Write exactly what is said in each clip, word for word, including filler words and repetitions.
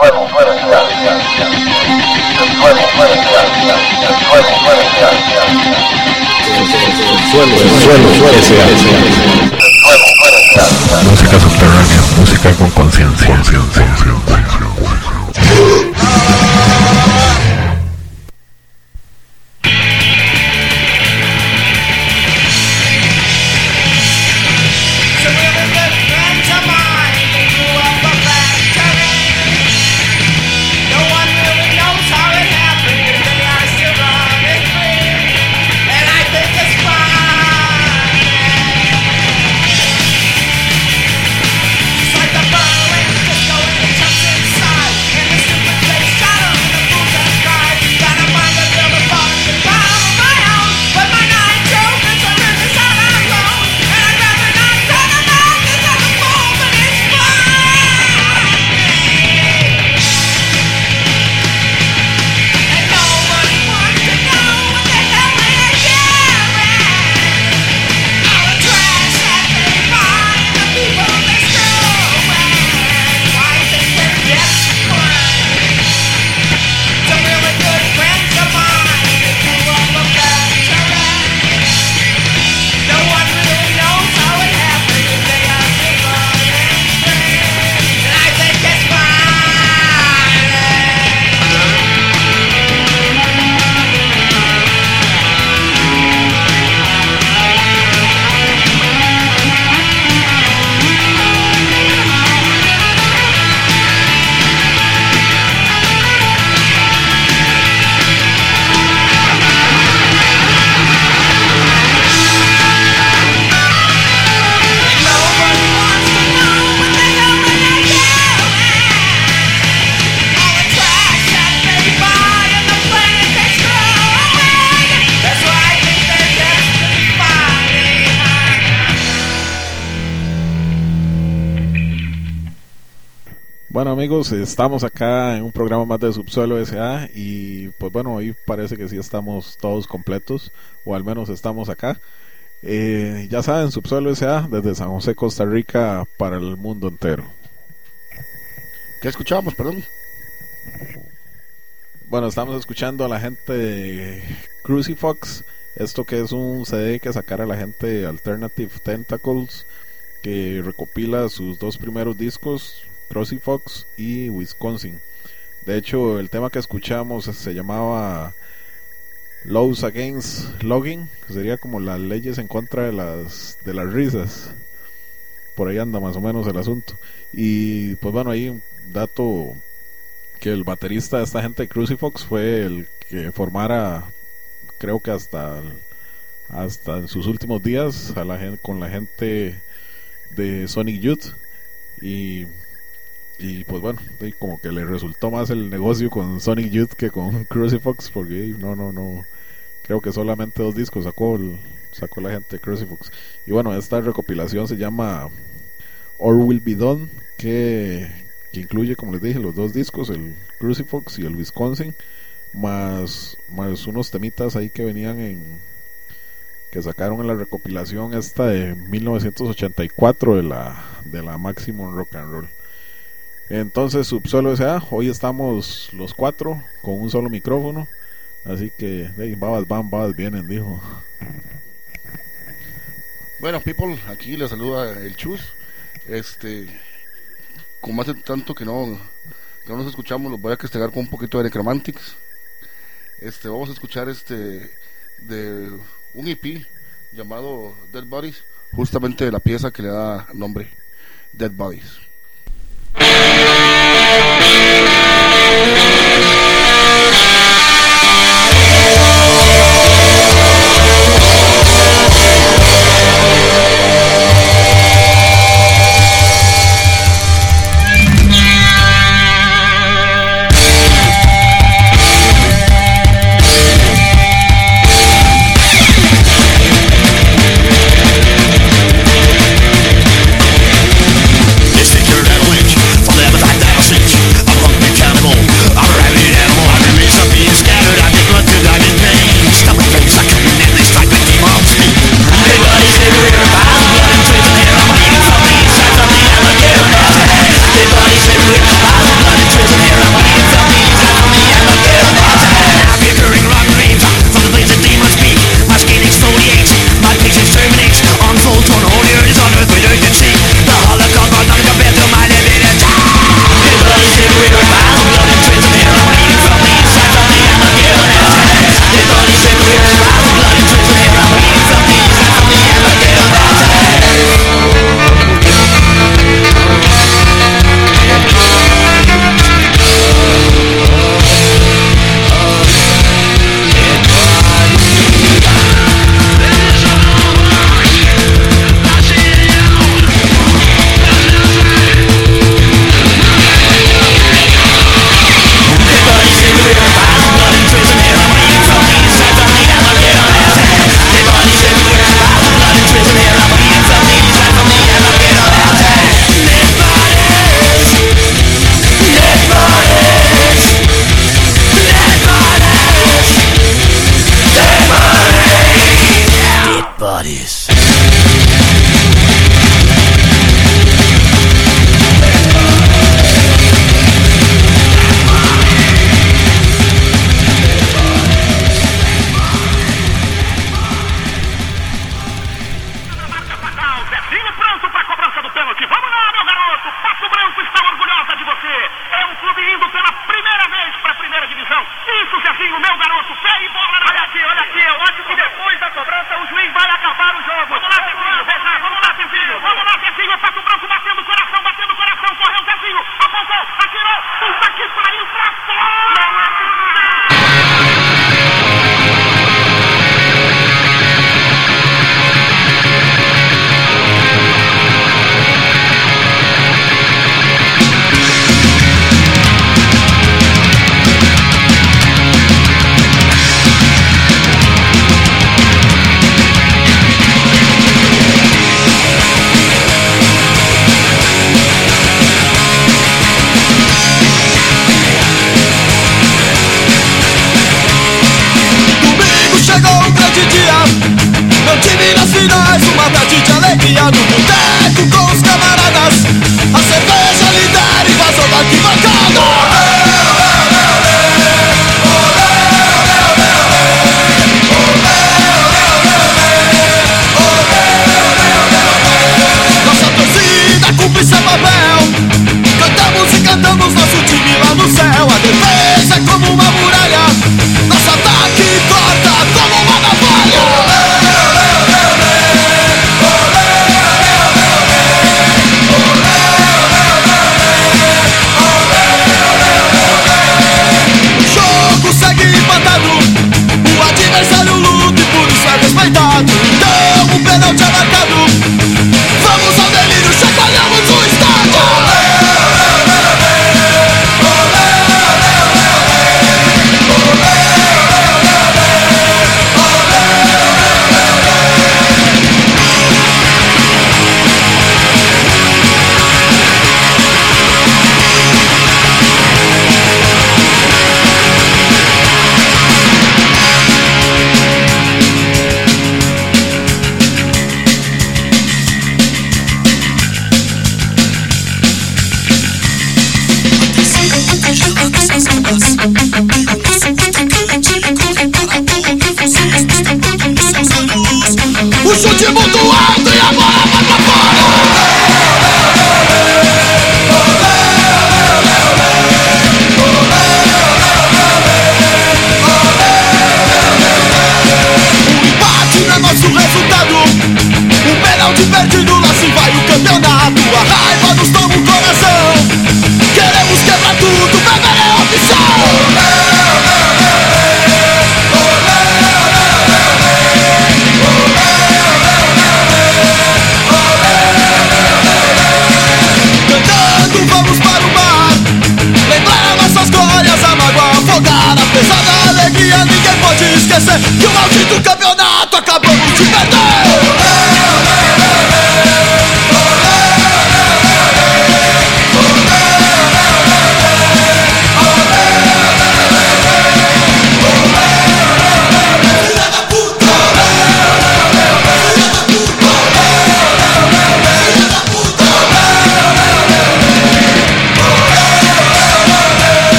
Música subterránea, música con conciencia. Bueno amigos, estamos acá en un programa más de Subsuelo S A y pues bueno, hoy parece que sí estamos todos completos, o al menos estamos acá. Eh, ya saben, Subsuelo S A desde San José, Costa Rica, para el mundo entero. ¿Qué escuchábamos, perdón? Bueno, estamos escuchando a la gente de Crucifix, esto que es un C D que sacara la gente de Alternative Tentacles, que recopila sus dos primeros discos, Crucifix y Wisconsin. De hecho, el tema que escuchamos se llamaba Laws Against Logging, que sería como las leyes en contra de las de las risas. Por ahí anda más o menos el asunto. Y pues bueno, ahí un dato, que el baterista de esta gente de Crucifix fue el que formara, creo que hasta hasta en sus últimos días, a la gente, con la gente de Sonic Youth. Y Y pues bueno, como que le resultó más el negocio con Sonic Youth que con Crucifix, porque no, no, no, creo que solamente dos discos sacó, el, sacó la gente de Crucifix. Y bueno, esta recopilación se llama All Will Be Done, que, que incluye, como les dije, los dos discos, el Crucifix y el Wisconsin, más, más unos temitas ahí que venían en, que sacaron en la recopilación esta de mil novecientos ochenta y cuatro de la, de la Maximum Rock and Roll. Entonces, Subsuelo S A, hoy estamos los cuatro con un solo micrófono, así que hey, babas van, babas vienen, dijo. Bueno, people, aquí les saluda el Chus. Este, como hace tanto que no, que no nos escuchamos, los voy a castigar con un poquito de Necromantics. Este, vamos a escuchar este de un E P llamado Dead Bodies, justamente de la pieza que le da nombre, Dead Bodies. This is your witch, forever that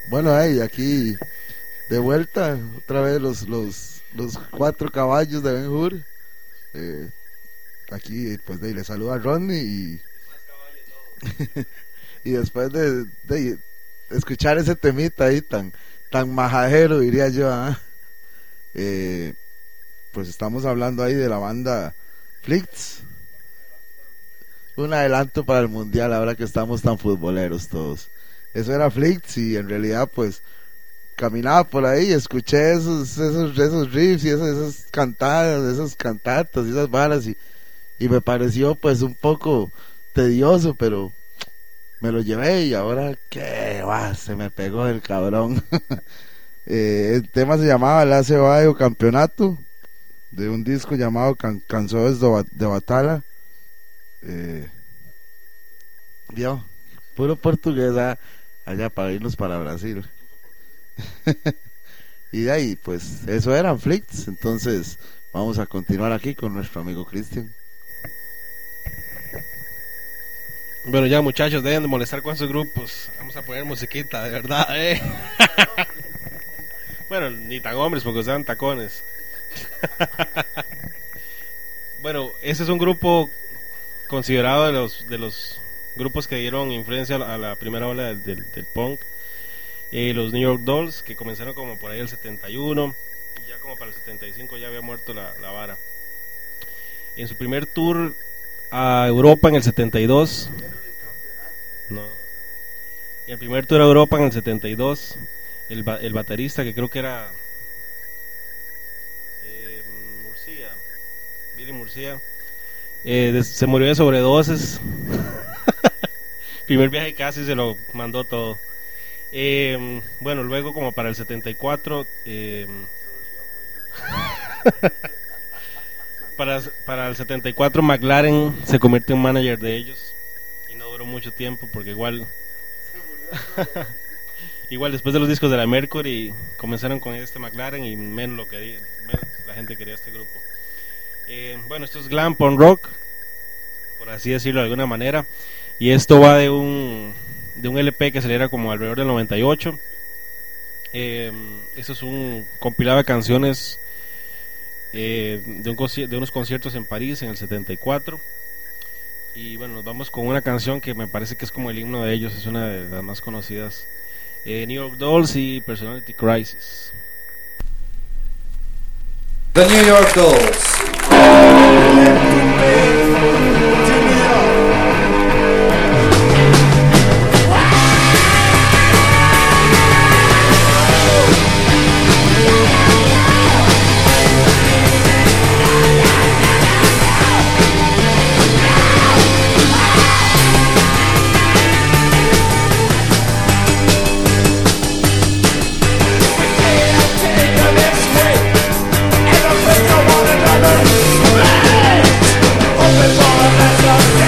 Bueno, hey, aquí de vuelta, otra vez los los, los cuatro caballos de Ben Hur. Eh, aquí, pues, de, le saluda a Rodney y, y después de, de escuchar ese temita ahí tan, tan majadero, diría yo, ¿eh? Eh, pues estamos hablando ahí de la banda Flicts. Un adelanto para el mundial ahora que estamos tan futboleros todos. Eso era Flicts y en realidad pues caminaba por ahí, escuché esos esos esos riffs y esas, esas cantadas, esas cantatas y esas varas y, y me pareció pues un poco tedioso, pero me lo llevé y ahora qué va, se me pegó el cabrón. eh, el tema se llamaba La Ceballo Campeonato, de un disco llamado Can- Canções do- de Batalha. Eh, vio, puro portugués ah, allá para irnos para Brasil. Y de ahí pues eso eran Flicts. Entonces vamos a continuar aquí con nuestro amigo Cristian. Bueno, ya muchachos, dejen de molestar con esos grupos. Vamos a poner musiquita, de verdad, eh. Bueno, ni tan hombres porque usaban tacones. Bueno, ese es un grupo considerado de los de los grupos que dieron influencia a la primera ola del, del, del punk. Eh, los New York Dolls, que comenzaron como por ahí el setenta y uno, y ya como para el setenta y cinco ya había muerto la, la vara. En su primer tour a Europa en el setenta y dos, no, en el primer tour a Europa en el setenta y dos, el, ba- el baterista, que creo que era eh, Murcia, Billy Murcia, eh, des- se murió de sobredosis. Primer viaje casi se lo mandó todo. Eh, bueno, luego como para el setenta y cuatro, eh, para, para el setenta y cuatro McLaren se convierte en manager de ellos y no duró mucho tiempo porque igual igual después de los discos de la Mercury comenzaron con este McLaren y menos lo quería, menos la gente quería este grupo. Eh, bueno, esto es glam punk rock, por así decirlo de alguna manera, y esto va de un de un L P que saliera como alrededor del noventa y ocho. Eh, eso es un compilado de canciones eh, de, un conci- de unos conciertos en París en el setenta y cuatro. Y bueno, nos vamos con una canción que me parece que es como el himno de ellos, es una de las más conocidas, eh, New York Dolls y Personality Crisis. The New York Dolls. Open for a lesson.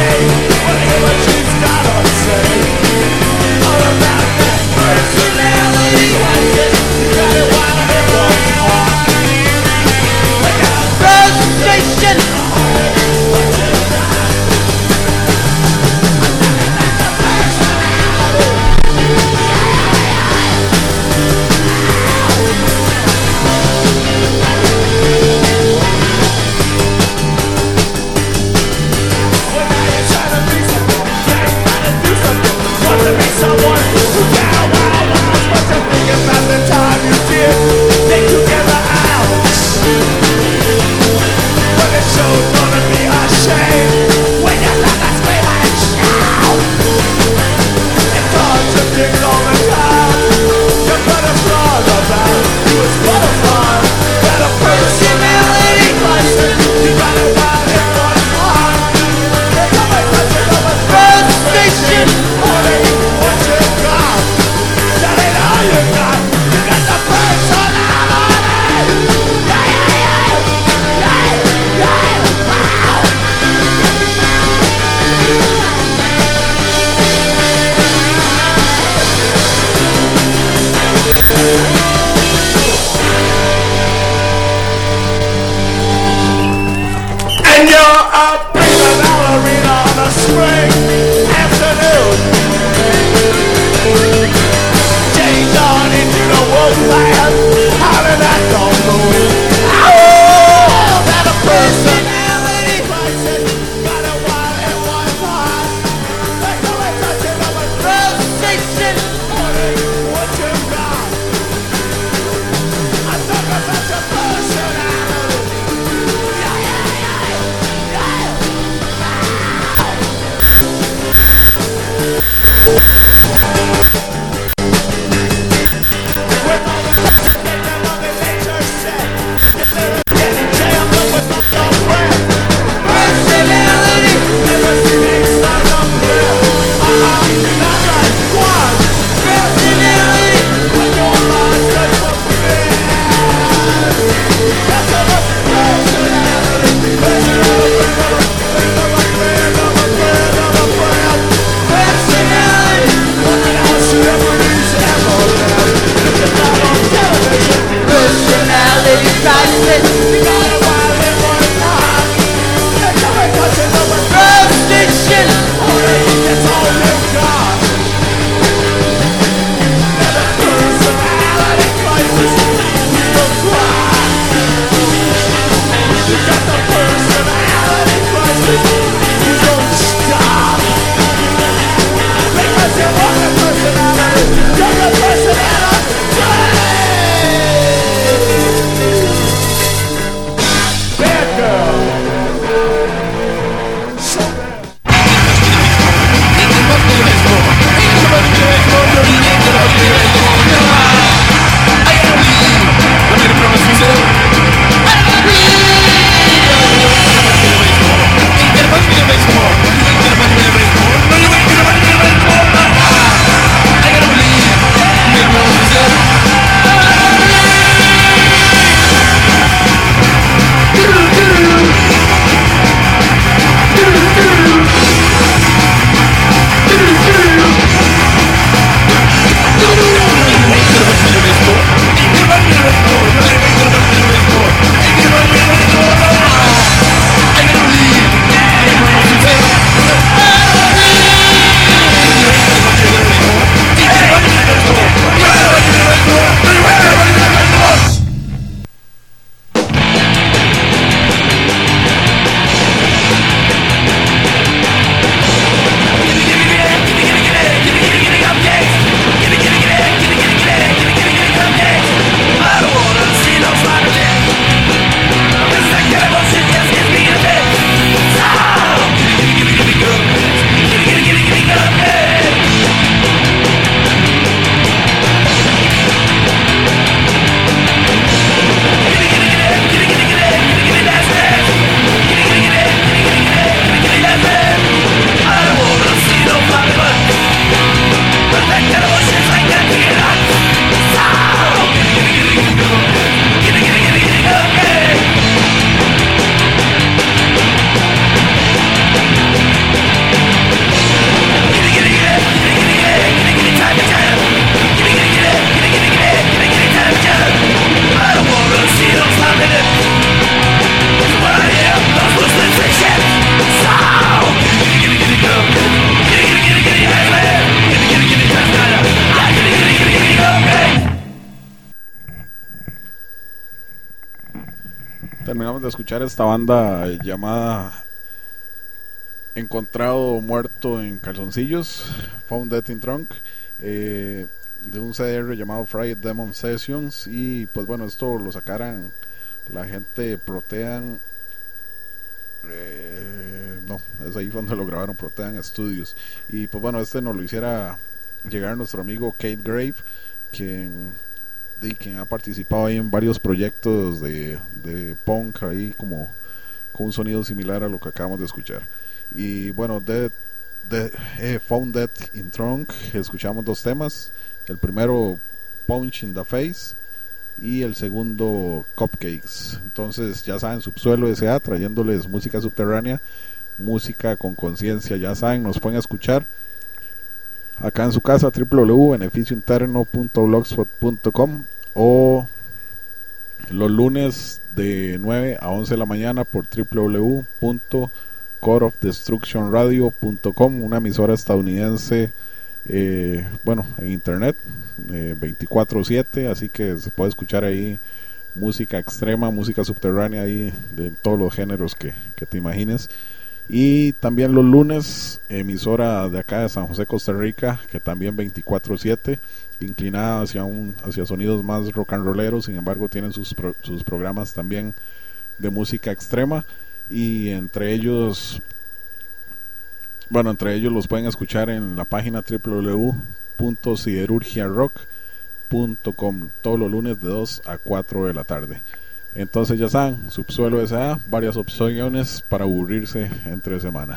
Terminamos de escuchar esta banda llamada Encontrado Muerto en Calzoncillos, Found Dead in Trunk, eh, de un C D R llamado Friday Demon Sessions. Y pues bueno, esto lo sacaran la gente Protean, eh, no, es ahí donde lo grabaron, Protean Studios. Y pues bueno, este nos lo hiciera llegar nuestro amigo Kate Grave, quien, de, quien ha participado ahí en varios proyectos de, de punk ahí como con un sonido similar a lo que acabamos de escuchar. Y bueno, de, de eh, Found Dead in Trunk escuchamos dos temas. El primero, Punch in the Face, y el segundo, Cupcakes. Entonces ya saben, Subsuelo S A trayéndoles música subterránea, música con conciencia. Ya saben, nos pueden escuchar acá en su casa, w w w punto beneficio interno punto blogspot punto com, o los lunes de nueve a once de la mañana por w w w punto core of destruction radio punto com, una emisora estadounidense, eh, bueno, en internet, eh, veinticuatro siete, así que se puede escuchar ahí música extrema, música subterránea ahí de todos los géneros que, que te imagines. Y también los lunes, emisora de acá de San José, Costa Rica, que también veinticuatro siete, inclinada hacia un hacia sonidos más rock and rolleros. Sin embargo, tienen sus pro, sus programas también de música extrema, y entre ellos, bueno, entre ellos los pueden escuchar en la página w w w punto siderurgia rock punto com, todos los lunes de dos a cuatro de la tarde. Entonces ya saben, Subsuelo S A, varias opciones para aburrirse entre semana.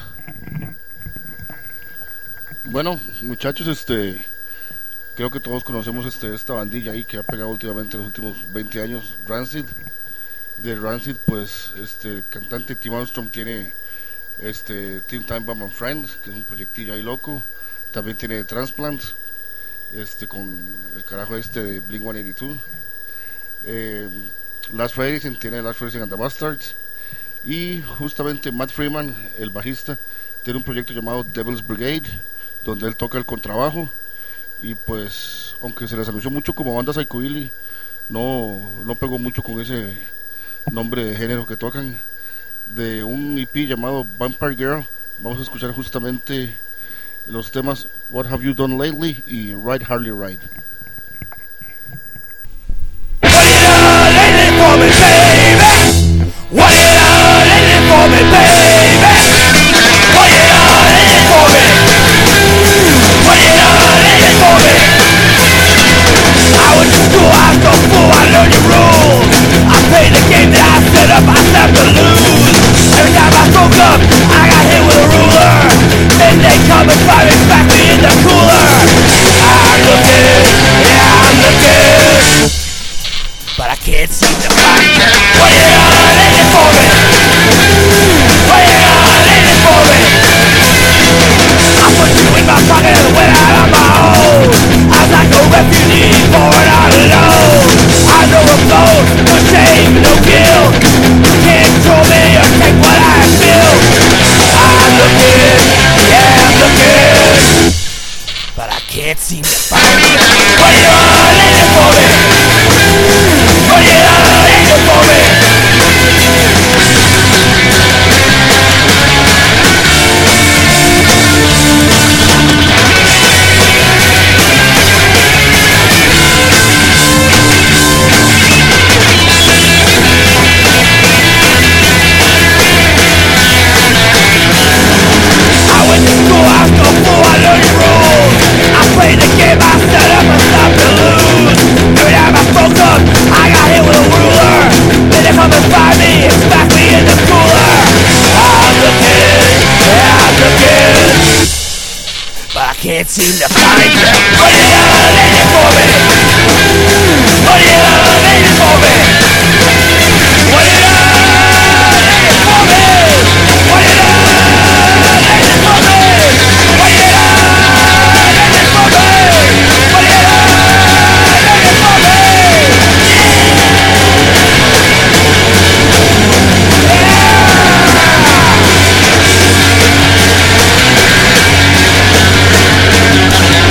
Bueno, muchachos, este creo que todos conocemos este esta bandilla ahí que ha pegado últimamente en los últimos veinte años, Rancid. De Rancid, pues este el cantante Tim Armstrong tiene este Teen Time Bomb and Friends, que es un proyectillo ahí loco. También tiene Transplant, este con el carajo este de Blink ciento ochenta y dos. eh, Last Friday tiene Last Friday and the Bastards. Y justamente Matt Freeman, el bajista, tiene un proyecto llamado Devil's Brigade, donde él toca el contrabajo. Y pues, aunque se les anunció mucho como banda psychobilly, no, no pegó mucho con ese nombre de género que tocan. De un E P llamado Vampire Girl, vamos a escuchar justamente los temas What Have You Done Lately y Ride Harley Ride. What you done lately for me, baby? What you done lately for me? What you done lately for me? I went to school, I was so fool, I learned your rules. I played the game that I set up, I set to lose. Every time I spoke up, I got hit with a ruler. Then they come and find me, back me in the cooler. I'm looking, yeah, I'm looking, but I can't seem to find you. What you done lately for me? What you done lately for me? I put you in my pocket and went out on my own. I was like a refugee born out alone. I know a blow, no shame, no guilt. You can't control me or take what I feel. I'm looking, yeah, I'm looking, but I can't seem to find you. What you done lately for me? What you done lately for me? I went to school, I was no fool, I learned your rules. I played the game, I set up and stopped to lose. Every time I spoke up, I got hit with a ruler. Then they come and find me and smack me in the cooler. I'm looking, yeah, I'm looking, but I can't seem to find you. What you done lately for me? What you done lately for me? What you done lately for me? What you done lately for me? What you done lately for me? What you done lately for me? Yeah!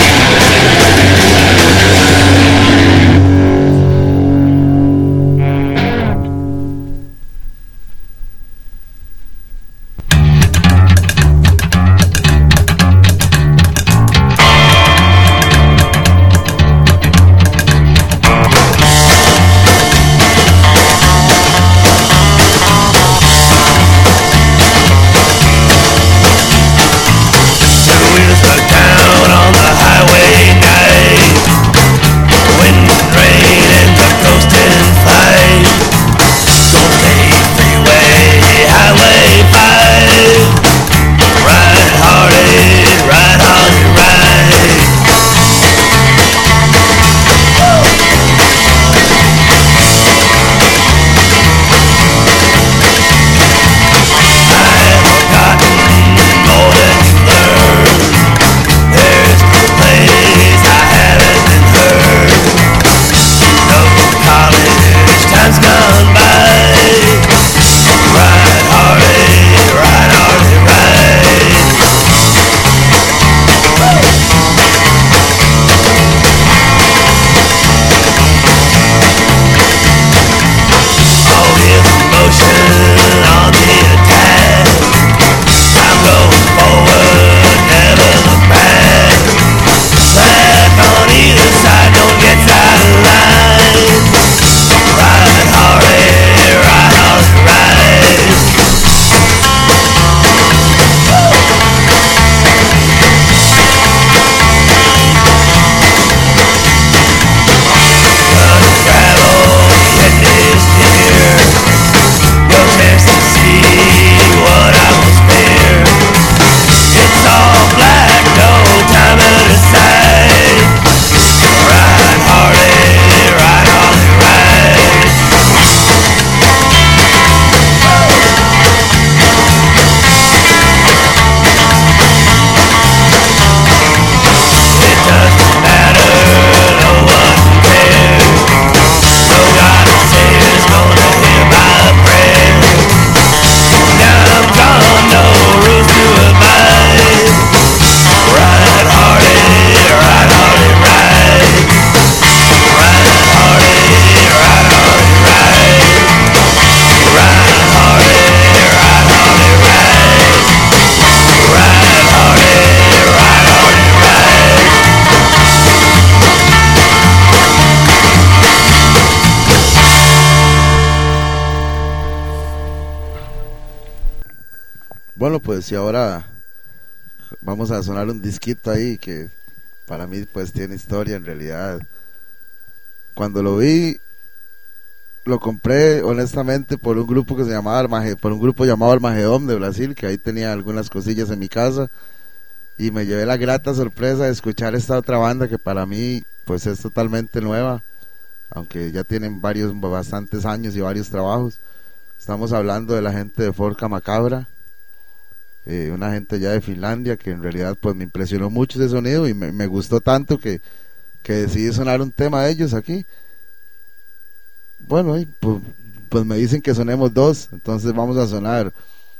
Bueno, pues y ahora vamos a sonar un disquito ahí que para mí pues tiene historia en realidad. Cuando lo vi, lo compré honestamente por un grupo que se llamaba Armage- por un grupo llamado Armagedón de Brasil, que ahí tenía algunas cosillas en mi casa, y me llevé la grata sorpresa de escuchar esta otra banda que para mí pues es totalmente nueva, aunque ya tienen varios bastantes años y varios trabajos. Estamos hablando de la gente de Forca Macabra, eh, una gente ya de Finlandia que en realidad pues me impresionó mucho ese sonido y me, me gustó tanto que, que decidí sonar un tema de ellos aquí. Bueno, y pues, pues me dicen que sonemos dos, entonces vamos a sonar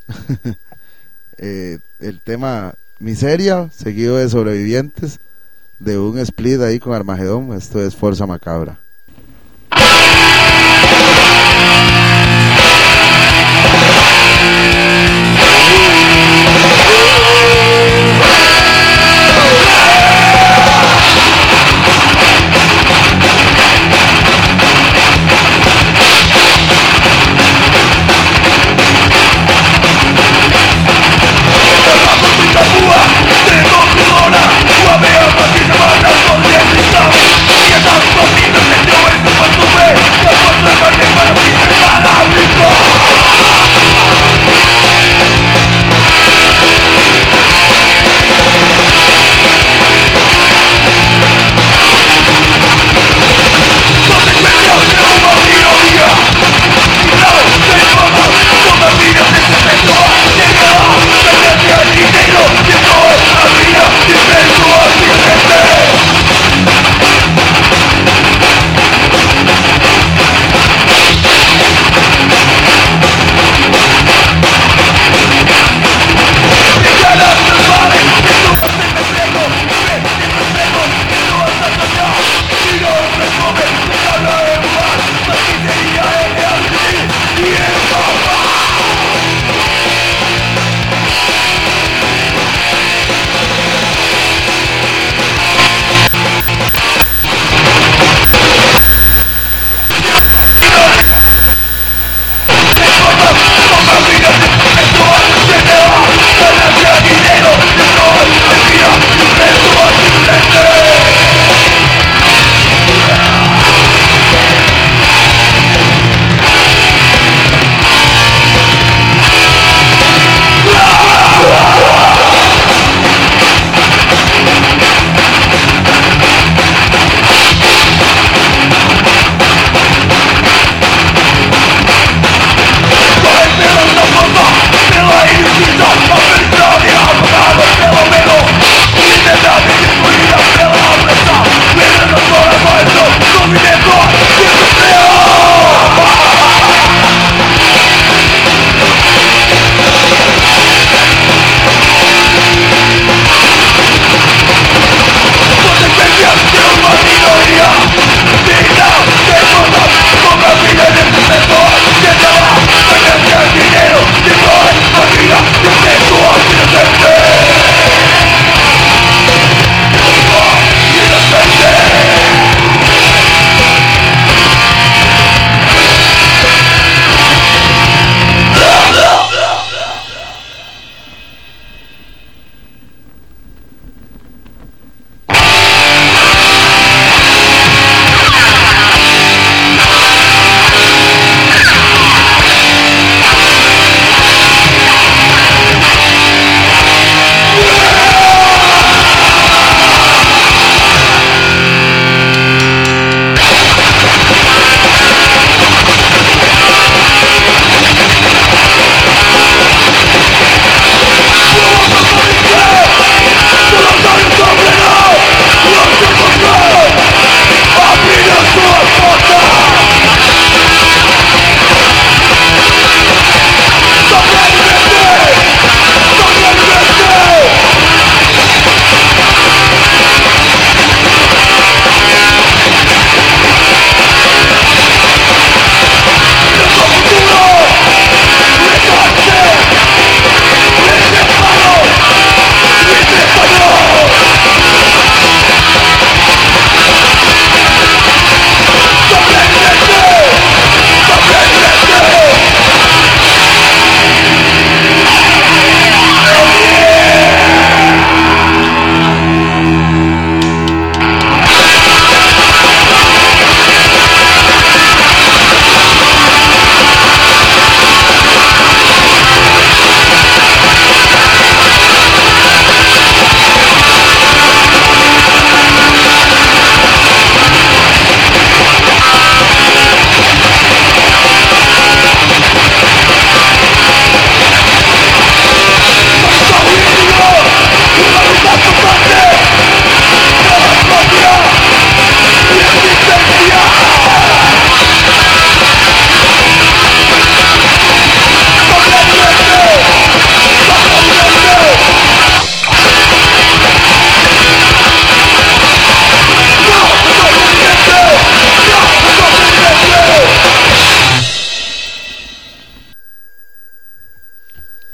eh, el tema Miseria, seguido de Sobrevivientes, de un split ahí con Armagedón. Esto es Forza Macabra. Suave a partir de malas con el estado y esas cocinas de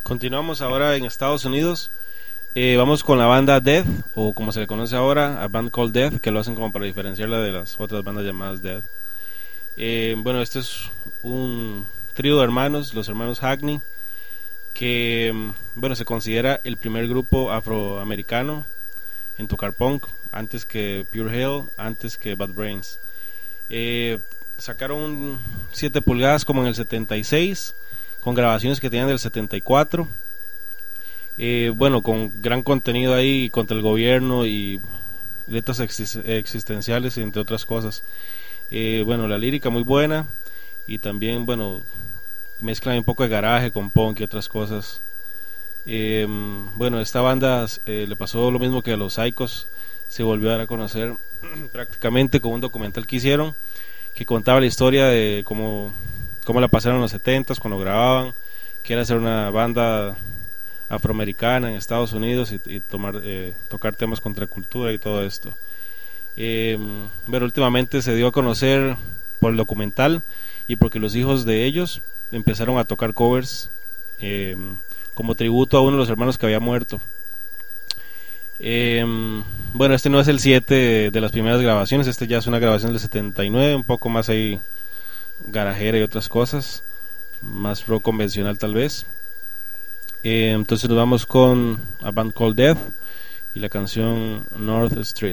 Continuamos ahora en Estados Unidos. Eh, vamos con la banda Death, o como se le conoce ahora, a band called Death, que lo hacen como para diferenciarla de las otras bandas llamadas Death. Eh, bueno, este es un trío de hermanos, los hermanos Hackney, que bueno, se considera el primer grupo afroamericano en tocar punk, antes que Pure Hell, antes que Bad Brains. Eh, sacaron siete pulgadas como en el setenta y seis, con grabaciones que tenían del setenta y cuatro. Eh, bueno, con gran contenido ahí contra el gobierno y letras exis- existenciales, entre otras cosas. Eh, bueno, la lírica muy buena, y también, bueno, mezclan un poco de garaje con punk y otras cosas. Eh, bueno, esta banda eh, le pasó lo mismo que a los Psychos, se volvió a dar a conocer prácticamente con un documental que hicieron, que contaba la historia de cómo, cómo la pasaron en los setentas cuando grababan, que era ser una banda afroamericana en Estados Unidos y, y tomar, eh, tocar temas contra cultura y todo esto. Eh, pero últimamente se dio a conocer por el documental y porque los hijos de ellos empezaron a tocar covers eh, como tributo a uno de los hermanos que había muerto. Eh, bueno, este no es el siete de, de las primeras grabaciones, este ya es una grabación del setenta y nueve, un poco más ahí garajera y otras cosas, más rock convencional tal vez. Eh, entonces nos vamos con A Band Called Death y la canción North Street.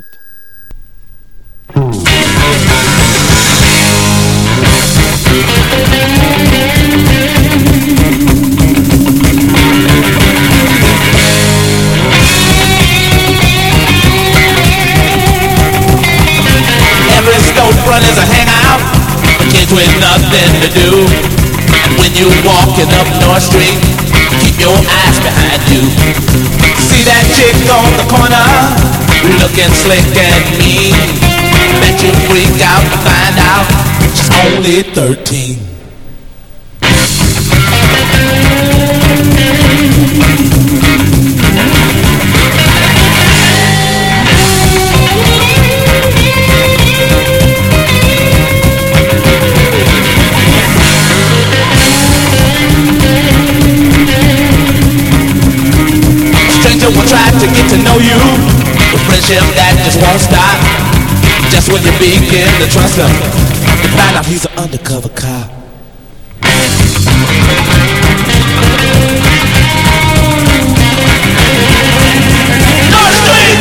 Every storefront is a hangout for kids with nothing to do. And when you walking up North Street, keep your eyes behind you. See that chick on the corner, looking slick and mean. Bet you freak out to find out she's only thirteen. Will try to get to know you, a friendship that just won't stop. Just when you begin to trust him, you find out he's an undercover cop. North Street!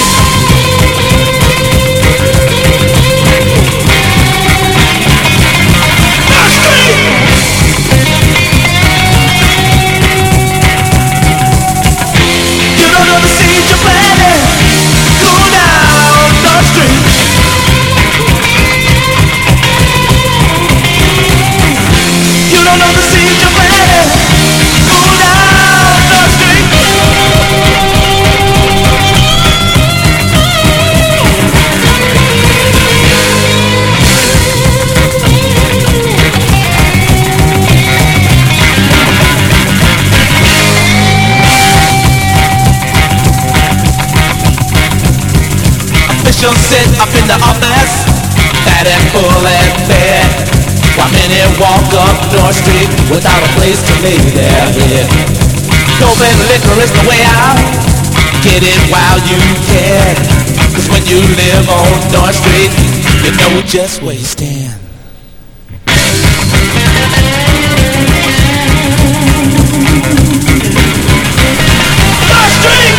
North Street! She'll sit up in the office, fat and full and fed, while many walk up North Street without a place to lay their head. Dope and liquor is the way out, get it while you can, 'cause when you live on North Street, you know just where you stand. North Street!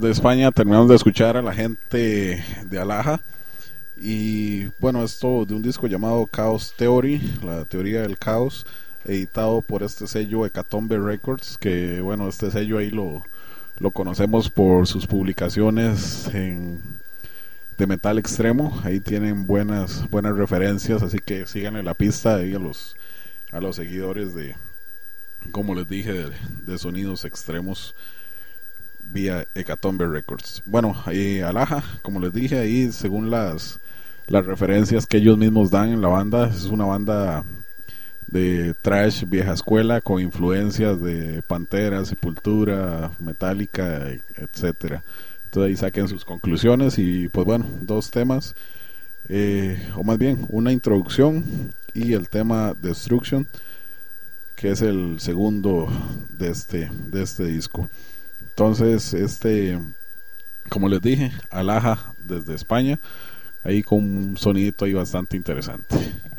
desde España terminamos de escuchar a la gente de Alaja. Y bueno, esto de un disco llamado Chaos Theory, la teoría del caos, editado por este sello Hecatombe Records, que bueno, este sello ahí lo, lo conocemos por sus publicaciones en, de metal extremo. Ahí tienen buenas buenas referencias, así que síganle la pista ahí a los, a los seguidores de, como les dije, de, de sonidos extremos vía Hecatombe Records. Bueno, ahí Alaja, como les dije, ahí según las, las referencias que ellos mismos dan en la banda, es una banda de thrash vieja escuela con influencias de Pantera, Sepultura, Metallica, etcétera. Entonces ahí saquen sus conclusiones. Y pues bueno, dos temas, eh, o más bien una introducción y el tema Destruction, que es el segundo de este, de este disco. Entonces, este, como les dije, Alaja desde España, ahí con un sonidito ahí bastante interesante.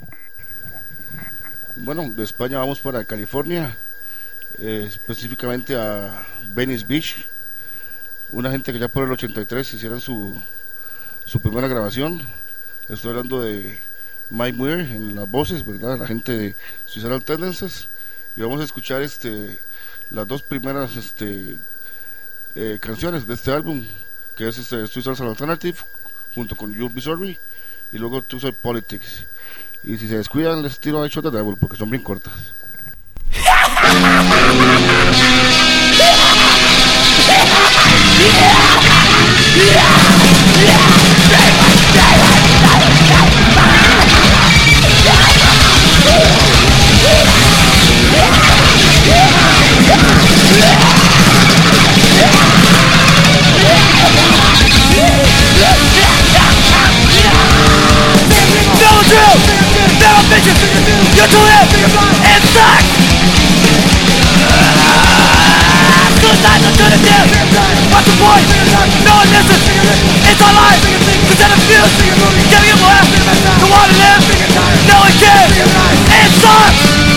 Bueno, de España vamos para California, eh, específicamente a Venice Beach, una gente que ya por el ochenta y tres hicieron su, su primera grabación. Estoy hablando de Mike Muir en las voces, ¿verdad? La gente de Suicidal Tendencies. Y vamos a escuchar este las dos primeras este eh, canciones de este álbum, que es este Suicidal Alternative junto con You'll Be Sorry, y luego To Say Politics. Y si se descuidan les tiro a Shot the Devil porque son bien cortas. You're to live inside. Suicide's alternative. What's the point? No one listens. It's our life. Instead of fuse, giving him left. The want to live. No one cares. Inside.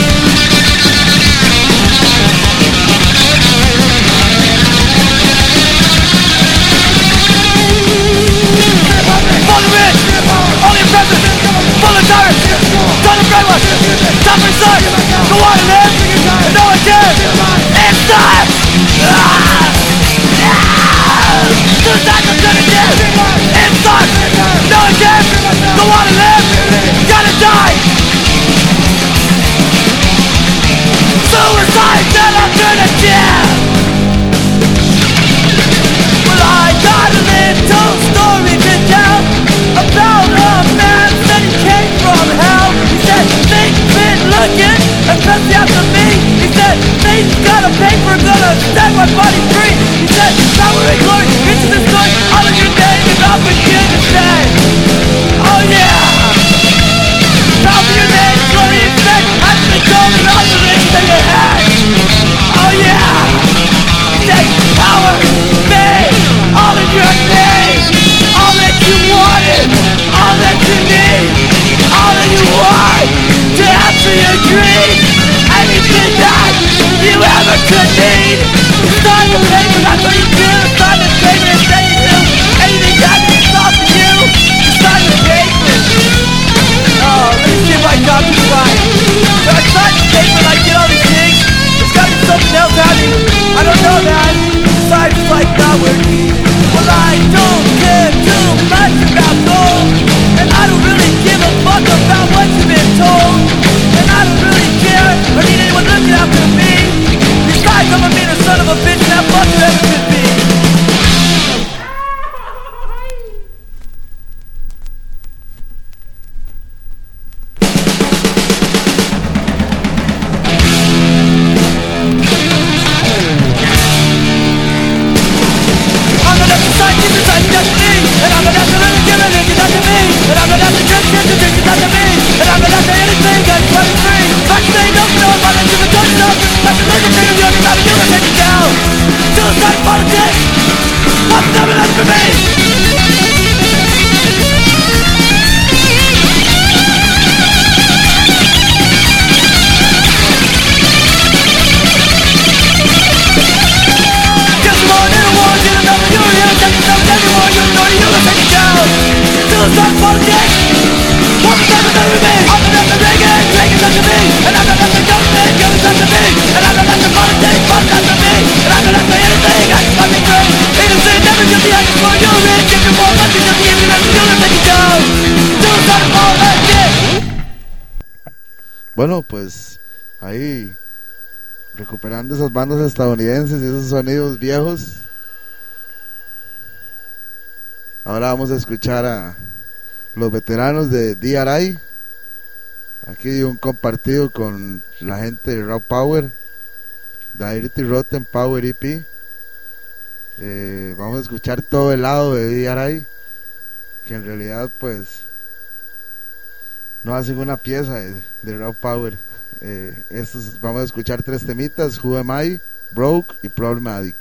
For the rich, only oppressors, full of terror, trying to brainwash, suffering sucks, the one to live, and no one cares, it's time! Suicide's alternative, it sucks, no one cares, the one to live, gotta die! bueno, pues ahí recuperando esas bandas estadounidenses y esos sonidos viejos. Ahora vamos a escuchar a los veteranos de D R I. Aquí un compartido con la gente de Raw Power, Dirty Rotten Power E P. Eh, vamos a escuchar todo el lado de D R I, que en realidad pues no hacen una pieza de, de Raw Power. Eh, estos, vamos a escuchar tres temitas: Who Am I, Broke y Problem Addict.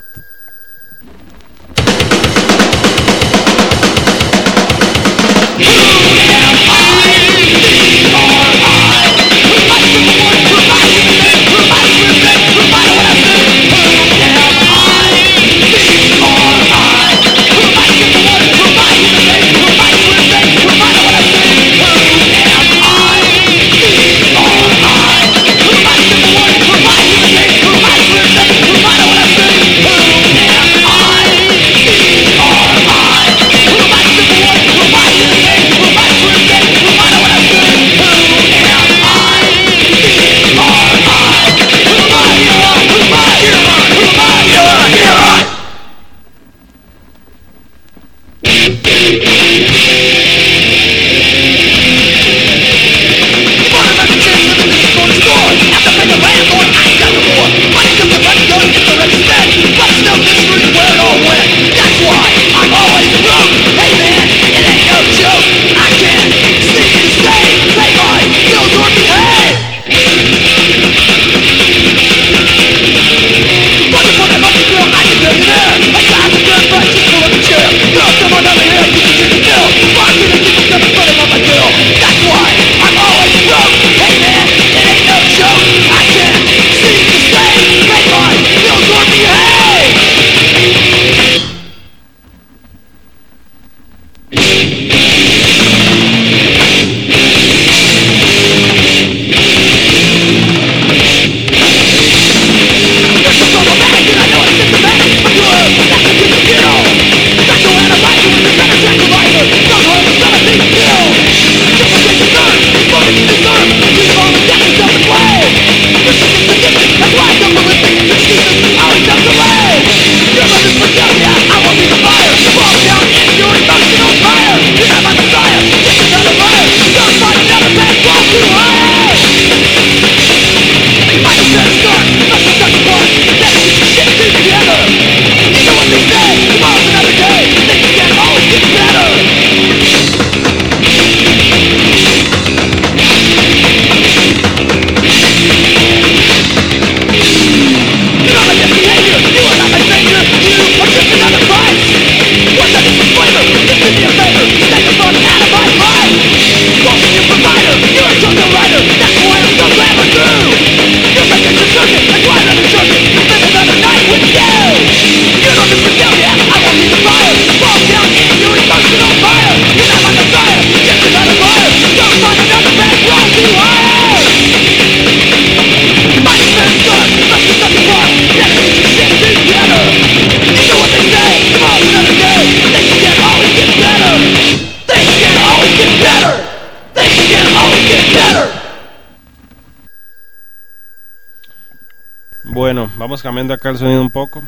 Bueno, vamos cambiando acá el sonido un poco.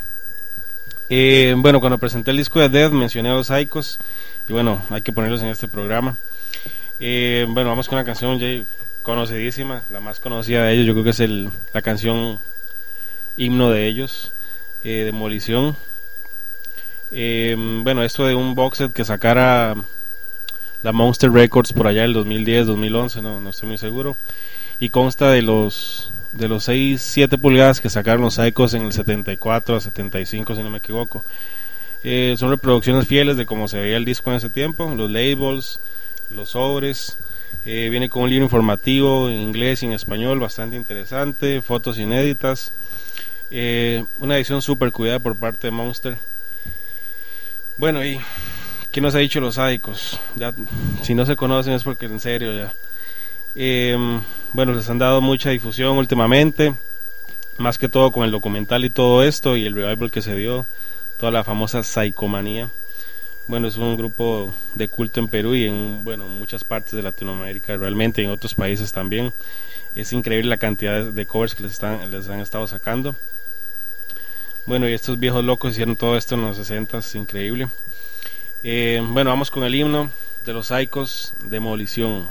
Eh, bueno, cuando presenté el disco de Death mencioné a los Psychos y bueno, hay que ponerlos en este programa. Eh, bueno, vamos con una canción ya conocidísima, la más conocida de ellos, yo creo que es el, la canción himno de ellos, eh, Demolición. Eh, bueno, esto de un box set que sacara la Monster Records por allá del dos mil diez, dos mil once, no, no estoy muy seguro, y consta de los de los seis, siete pulgadas que sacaron los Psychos en el setenta y cuatro a setenta y cinco, si no me equivoco. Eh, son reproducciones fieles de cómo se veía el disco en ese tiempo, los labels, los sobres. Eh, viene con un libro informativo en inglés y en español bastante interesante, fotos inéditas, eh, una edición súper cuidada por parte de Monster. Bueno, y ¿qué nos ha dicho los Psychos? Ya, si no se conocen es porque en serio ya. Eh, bueno, les han dado mucha difusión últimamente, más que todo con el documental y todo esto, y el revival que se dio, toda la famosa Psychomanía. Bueno, es un grupo de culto en Perú y en bueno muchas partes de Latinoamérica, realmente en otros países también. Es increíble la cantidad de covers que les, están, les han estado sacando. Bueno, y estos viejos locos hicieron todo esto en los sesentas, increíble. Eh, bueno, vamos con el himno de los Psychos, Demolición.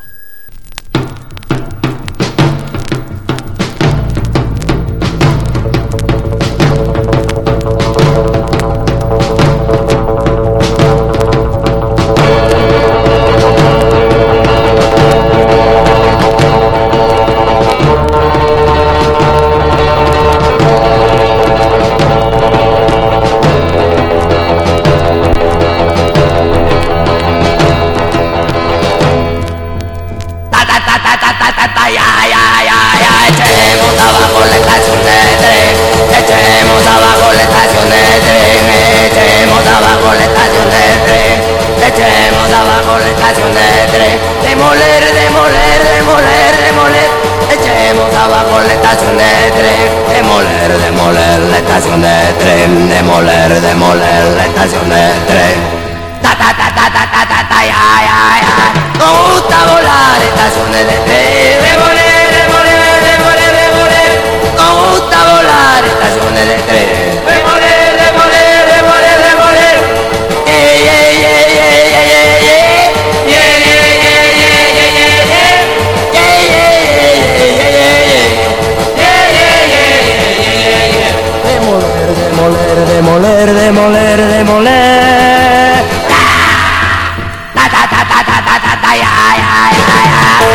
Demoler, demoler la estación de tren. Ta ta ta ta ta ta ta ta ya ya ya. Nos gusta volar estaciones de tren. Demoler, demoler, demoler, demoler. Nos gusta volar estaciones de tren. Demoler, demoler, demoler, demoler. Yeah yeah yeah yeah yeah yeah yeah. Yeah yeah yeah yeah yeah yeah yeah. Yeah yeah yeah yeah yeah yeah. Yeah yeah yeah yeah yeah yeah. Demoler, demoler, demoler, demoler, demoler. Ta ta ta ta ta ta ta ta ya ya ya ya.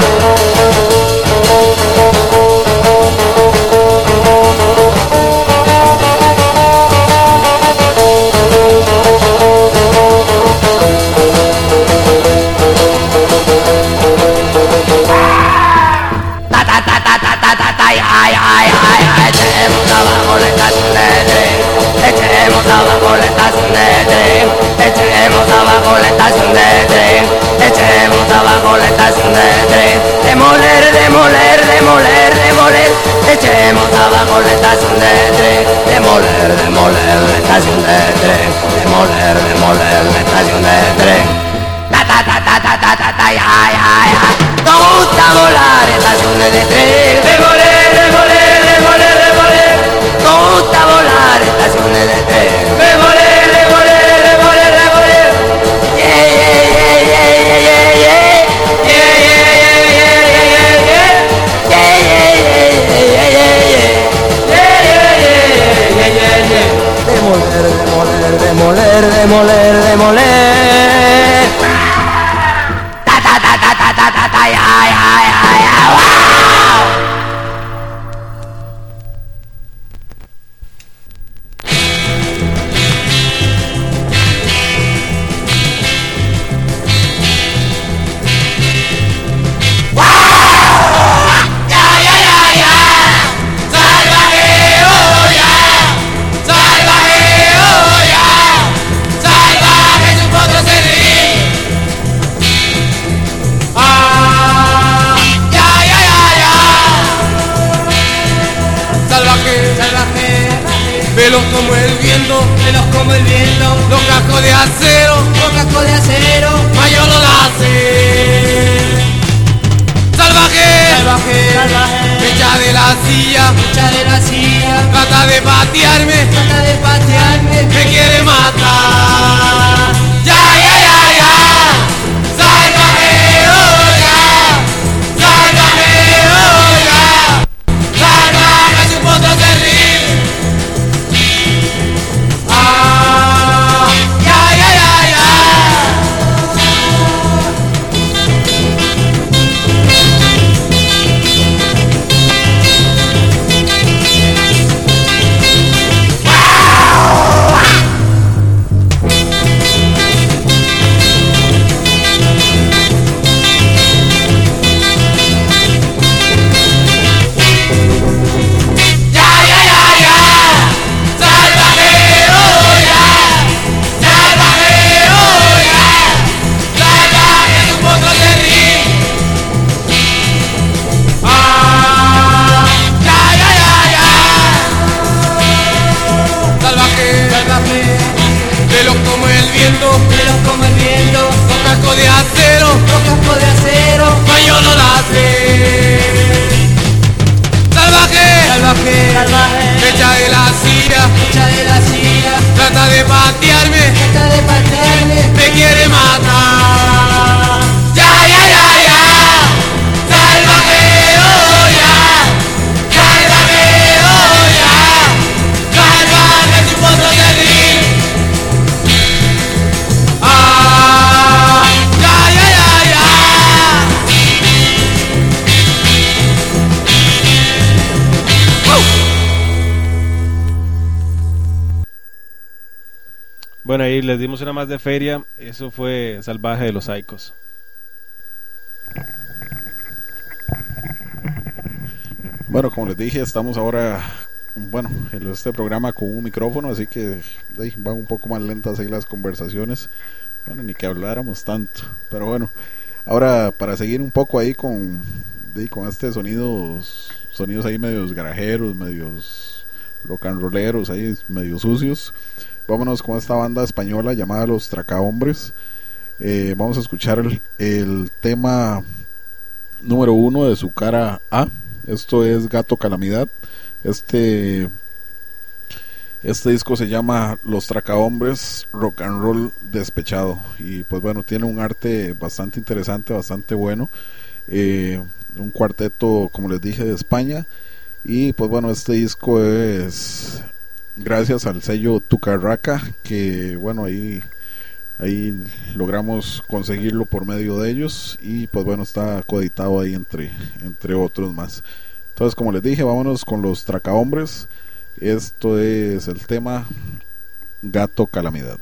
Ta ta ta ta ta ta ta ta ya ya ya ya. Echemos abajo la estación de tren. Echemos abajo la estación de tren. Echemos abajo la estación de tren. Echemos abajo la estación de tren. Demoler, demoler, demoler, demoler. Echemos abajo la estación de tren. Demoler, demoler la estación de tren. Demoler, demoler la estación de tren. Ta ta ta ta ta ta ta ta ya ya ya. Nos gusta volar estaciones de tren. Demoler, demoler, demoler, demoler. Nos gusta volar estaciones de tren. Demoler, demoler, demoler, demoler. Yeah yeah yeah yeah yeah yeah yeah. Yeah yeah yeah yeah yeah yeah. Yeah yeah yeah yeah yeah yeah. Yeah yeah yeah yeah yeah yeah. Demoler, demoler, demoler, demoler, demoler. Ta ta ta ta ta ta ta ta ya ya ya ya. Wow. Veloz como el viento, veloz como el viento, los cascos de acero, los cascos de acero, Mayolo láser. Salvaje, salvaje, salvaje, fecha de la silla, fecha de la silla, trata de patearme, trata de patearme, me quiere matar. Ya, ya, ya, ya, salvaje, oh ya, salvaje, oh ya, salvaje es un potro terrible. Veloz como el viento, veloz como el viento, con casco de acero, con casco de acero, Mayolo láser. trata de matarme, me quiere matar. Ya, ya, ya, ya, salvaje, oh ya, salvaje, oh ya, salvaje tu potro de gris. Ah, ya, ya, ya, ya. Bueno, ahí les dimos una más de feria. Eso fue Salvaje de los Saicos. Bueno, como les dije, estamos ahora, bueno, en este programa con un micrófono, así que ahí van un poco más lentas ahí las conversaciones. Bueno, ni que habláramos tanto, pero bueno, ahora para seguir un poco ahí con, ahí con este sonidos, sonidos ahí medios garajeros, medios rock and rolleros, ahí medios sucios. Vámonos con esta banda española llamada Los Tracahombres. Eh, vamos a escuchar el, el tema número uno de su cara A. Esto es Gato Calamidad. Este este disco se llama Los Tracahombres Rock and Roll Despechado. Y pues bueno, tiene un arte bastante interesante, bastante bueno. Eh, un cuarteto, como les dije, de España. Y pues bueno, este disco es gracias al sello Tucarraca, que bueno, ahí ahí logramos conseguirlo por medio de ellos, y pues bueno, está coeditado ahí entre entre otros más. Entonces, como les dije, vámonos con Los Tracahombres. Esto es el tema Gato Calamidad.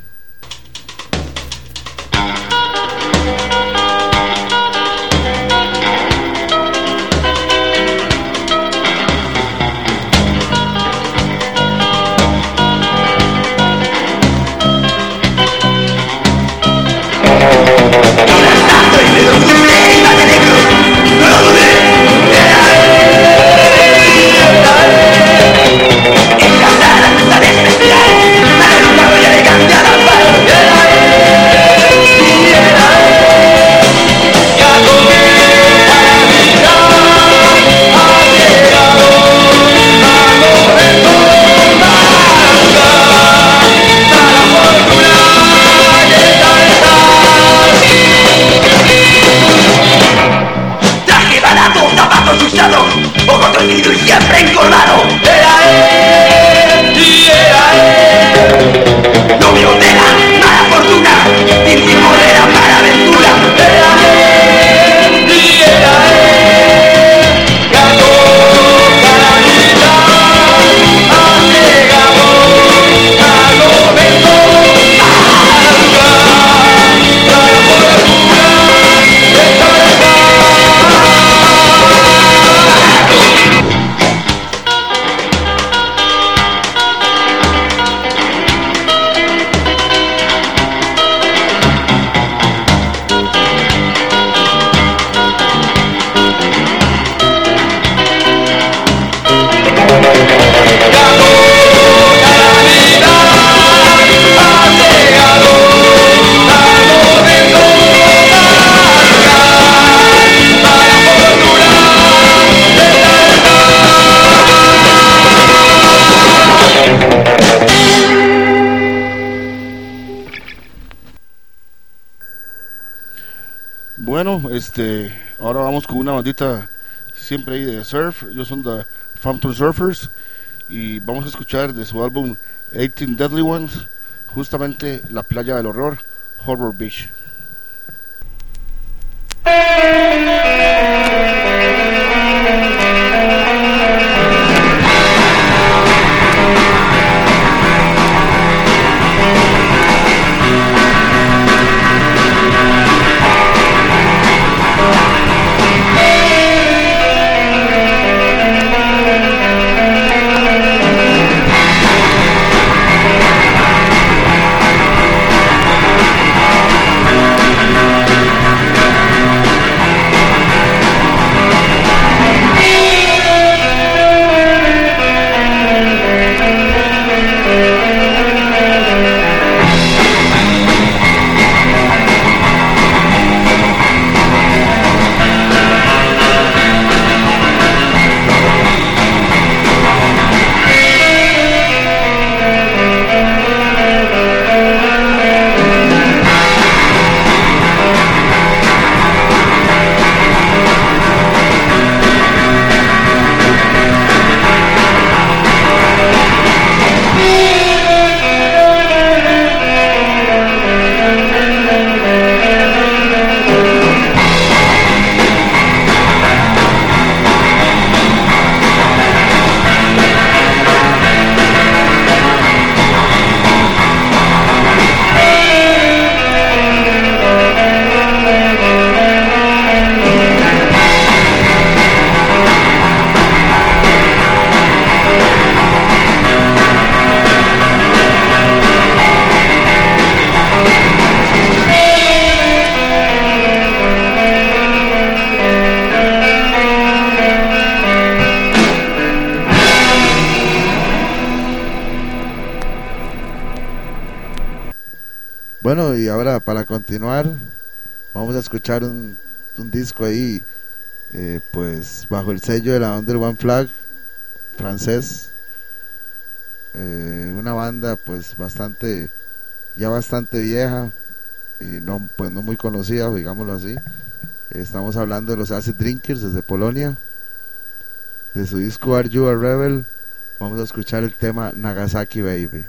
Ojo torcido y siempre encorvado. Era él, y era él. Novio de la mala fortuna, sin timorera para aventura. Era él, y era él. Gato Calamidad ha llegado al momento. Bueno, este, ahora vamos con una bandita siempre ahí de surf. Ellos son The Phantom Surfers y vamos a escuchar de su álbum eighteen Deadly Ones, justamente La Playa del Horror, Horror Beach. We'll be right back. Bueno, y ahora para continuar, vamos a escuchar un, un disco ahí, eh, pues bajo el sello de la Under One Flag, francés. Eh, una banda pues bastante, ya bastante vieja y no, pues no muy conocida, digámoslo así. Estamos hablando de los Acid Drinkers desde Polonia. De su disco Are You a Rebel, vamos a escuchar el tema Nagasaki Baby.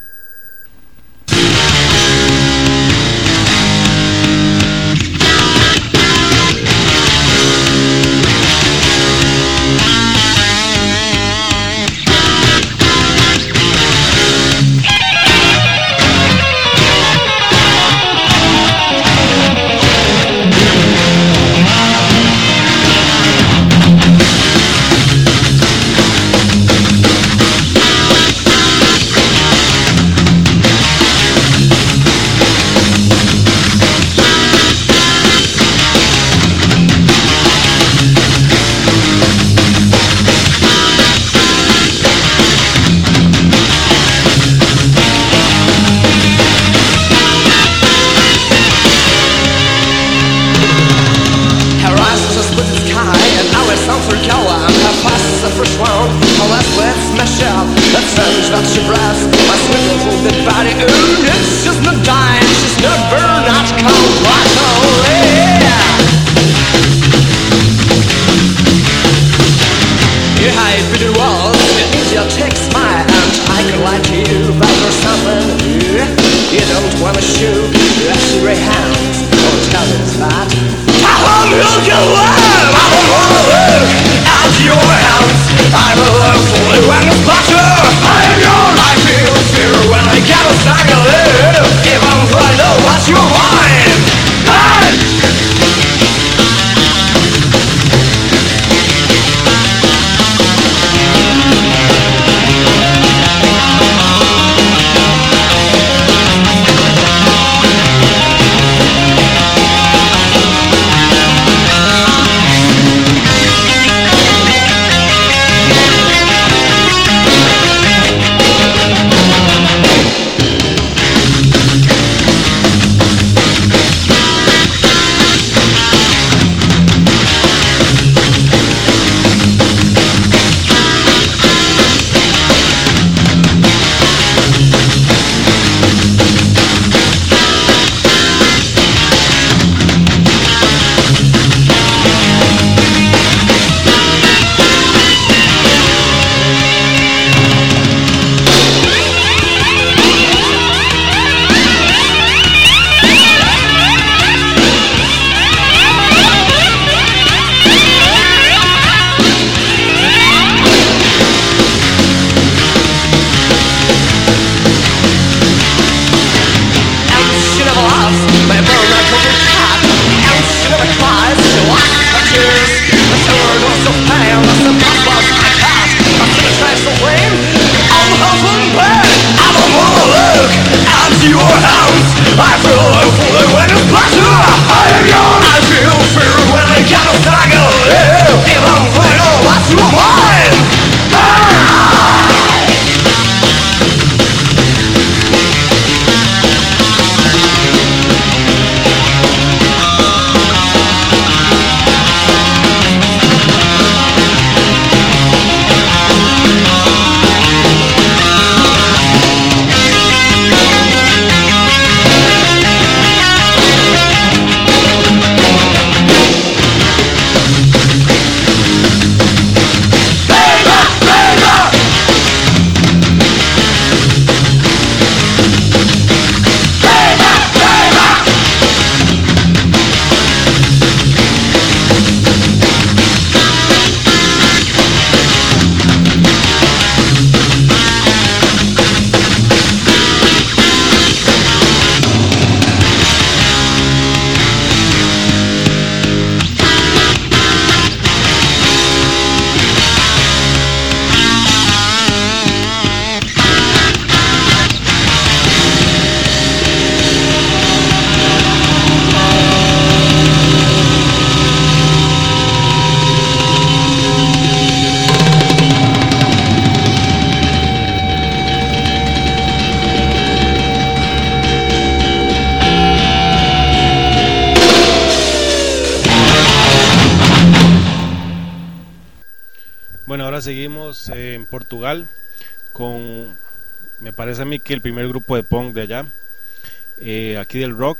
Ahora seguimos eh, en Portugal con, me parece a mí que el primer grupo de punk de allá, eh, aquí del rock.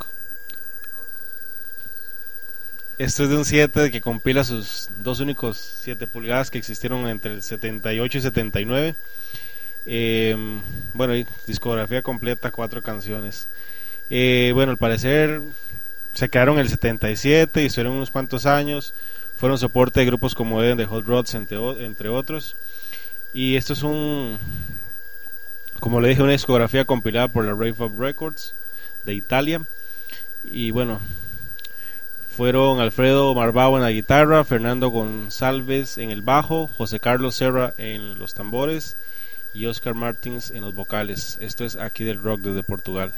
Este es de un siete que compila sus dos únicos siete pulgadas que existieron entre el setenta y ocho y setenta y nueve. Eh, bueno, y discografía completa, cuatro canciones. Eh, bueno, al parecer se quedaron en el setenta y siete y estuvieron unos cuantos años. Fueron soporte de grupos como Eden, The Hot Rods, entre, entre otros. Y esto es un, como le dije, una discografía compilada por la Rave Up Records de Italia. Y bueno, fueron Alfredo Marbao en la guitarra, Fernando González en el bajo, José Carlos Serra en los tambores y Oscar Martins en los vocales. Esto es Aquí del Rock desde Portugal.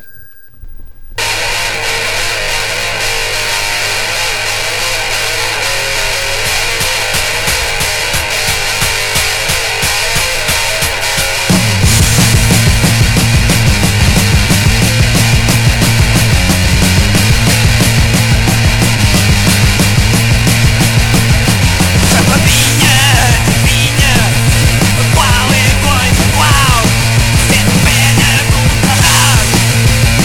Qual é, qual, qual, sempre pena com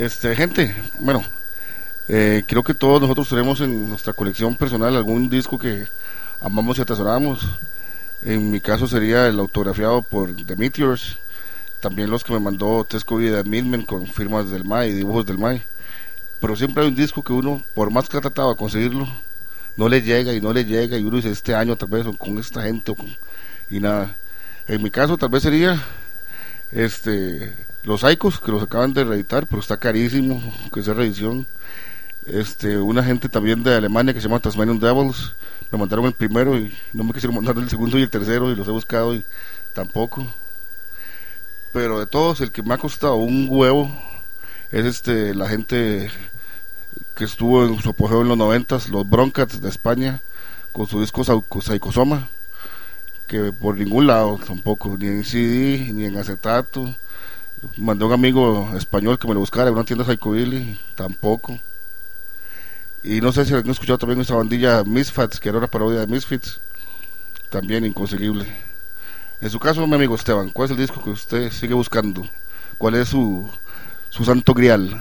Este, gente, bueno, eh, creo que todos nosotros tenemos en nuestra colección personal algún disco que amamos y atesoramos. En mi caso sería el autografiado por The Meteors, también los que me mandó Tesco Vida de Midman con firmas del M A I y dibujos del M A I. Pero siempre hay un disco que uno, por más que ha tratado de conseguirlo, no le llega y no le llega, y uno dice, este año tal vez, o con esta gente, o con, y nada. En mi caso tal vez sería este los Psychos, que los acaban de reeditar, pero está carísimo que sea reedición. Este, una gente también de Alemania que se llama Tasmanian Devils, me mandaron el primero y no me quisieron mandar el segundo y el tercero, y los he buscado y tampoco. Pero de todos, el que me ha costado un huevo es este la gente que estuvo en su apogeo en los noventas, los Broncats de España, con su disco Psychosoma, que por ningún lado tampoco, ni en C D, ni en acetato. Mandé a un amigo español que me lo buscara en una tienda Psychobilly, tampoco. Y no sé si han escuchado también esa bandilla Misfits, que era una parodia de Misfits, también inconseguible. En su caso, mi amigo Esteban, ¿cuál es el disco que usted sigue buscando? ¿Cuál es su, su santo grial?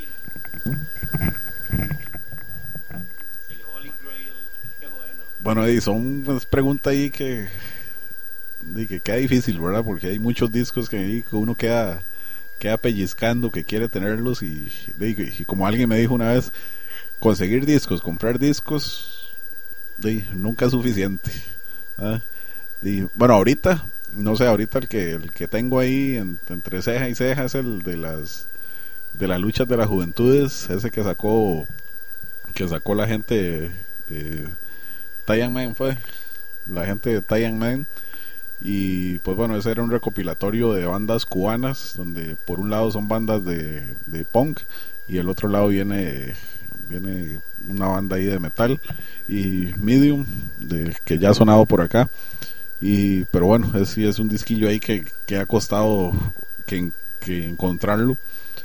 Bueno, y son pues, preguntas ahí que, de que queda difícil, ¿verdad? Porque hay muchos discos que, ahí, que uno queda, queda pellizcando, que quiere tenerlos, y, de, y como alguien me dijo una vez, conseguir discos, comprar discos, de, nunca es suficiente. ¿Ah? Y, bueno, ahorita, no sé, ahorita el que el que tengo ahí en, entre ceja y ceja es el de las de las luchas de las juventudes, ese que sacó que sacó la gente de, de Taiyan Man, fue la gente de Taiyan Man, y pues bueno, ese era un recopilatorio de bandas cubanas, donde por un lado son bandas de, de punk, y el otro lado viene viene una banda ahí de metal, y Medium, de, que ya ha sonado por acá. Y pero bueno, es, sí, es un disquillo ahí que, que ha costado que, que encontrarlo.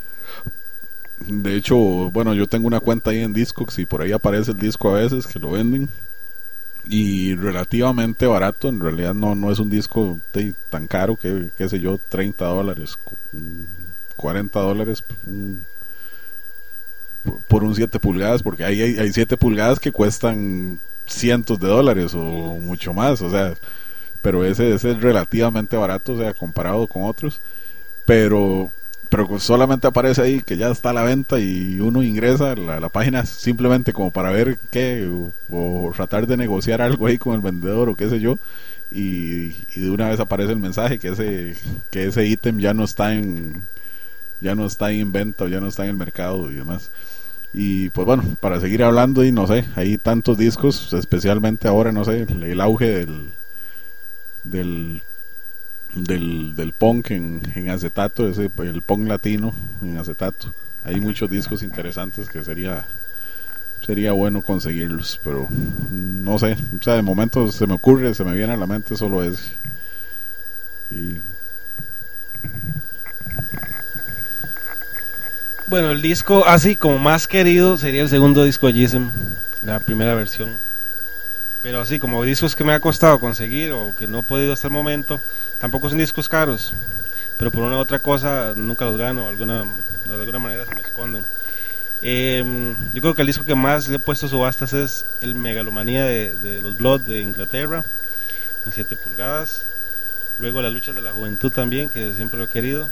De hecho, bueno, yo tengo una cuenta ahí en Discogs y por ahí aparece el disco a veces que lo venden, y relativamente barato. En realidad no, no es un disco de, tan caro, que qué sé yo, treinta dólares, cuarenta dólares un, por un siete pulgadas, porque hay, hay, hay siete pulgadas que cuestan cientos de dólares o mucho más, o sea, pero ese, ese es relativamente barato, o sea, comparado con otros, pero pero solamente aparece ahí que ya está a la venta, y uno ingresa a la, la página simplemente como para ver qué, o, o tratar de negociar algo ahí con el vendedor o qué sé yo, y, y de una vez aparece el mensaje que ese que ese ítem ya no está en ya no está en venta, o ya no está en el mercado y demás. Y pues bueno, para seguir hablando, y no sé, hay tantos discos, especialmente ahora, no sé, el, el auge del del del, del punk en, en acetato, ese, el punk latino en acetato. Hay muchos discos interesantes que sería sería bueno conseguirlos, pero no sé, o sea, de momento se me ocurre, se me viene a la mente solo ese. Y bueno, el disco así como más querido sería el segundo disco de Jism, la primera versión. Pero así como discos que me ha costado conseguir o que no he podido hasta el momento, tampoco son discos caros, pero por una u otra cosa nunca los gano, alguna, de alguna manera se me esconden. Eh, yo creo que el disco que más le he puesto subastas es el Megalomanía de, de los Blood de Inglaterra, en siete pulgadas. Luego las luchas de la juventud también, que siempre lo he querido.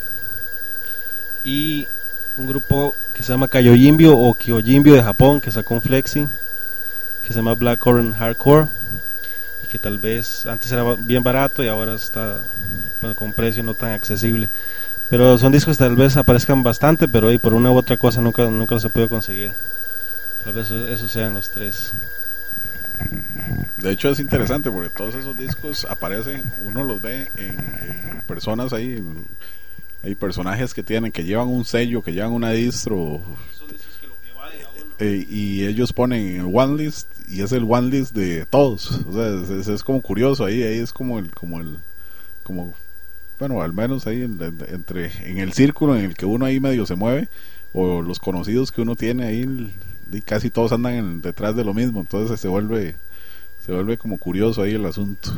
Y un grupo que se llama Kayojimbyo o Kyojimbyo de Japón, que sacó un flexi que se llama Black Current Hardcore, y que tal vez antes era bien barato y ahora está, bueno, con precio no tan accesible. Pero son discos que tal vez aparezcan bastante, pero y por una u otra cosa nunca, nunca los he podido conseguir. Tal vez esos, esos sean los tres. de hecho es interesante porque todos esos discos aparecen, uno los ve en, en personas ahí, hay personajes que tienen, que llevan un sello, que llevan una distro, eh, y ellos ponen el one list, y es el one list de todos, o sea, es, es, es como curioso, ahí ahí es como el como el como bueno, al menos ahí en, en, entre en el círculo en el que uno ahí medio se mueve, o los conocidos que uno tiene ahí, y casi todos andan en, detrás de lo mismo, entonces se vuelve se vuelve como curioso ahí el asunto.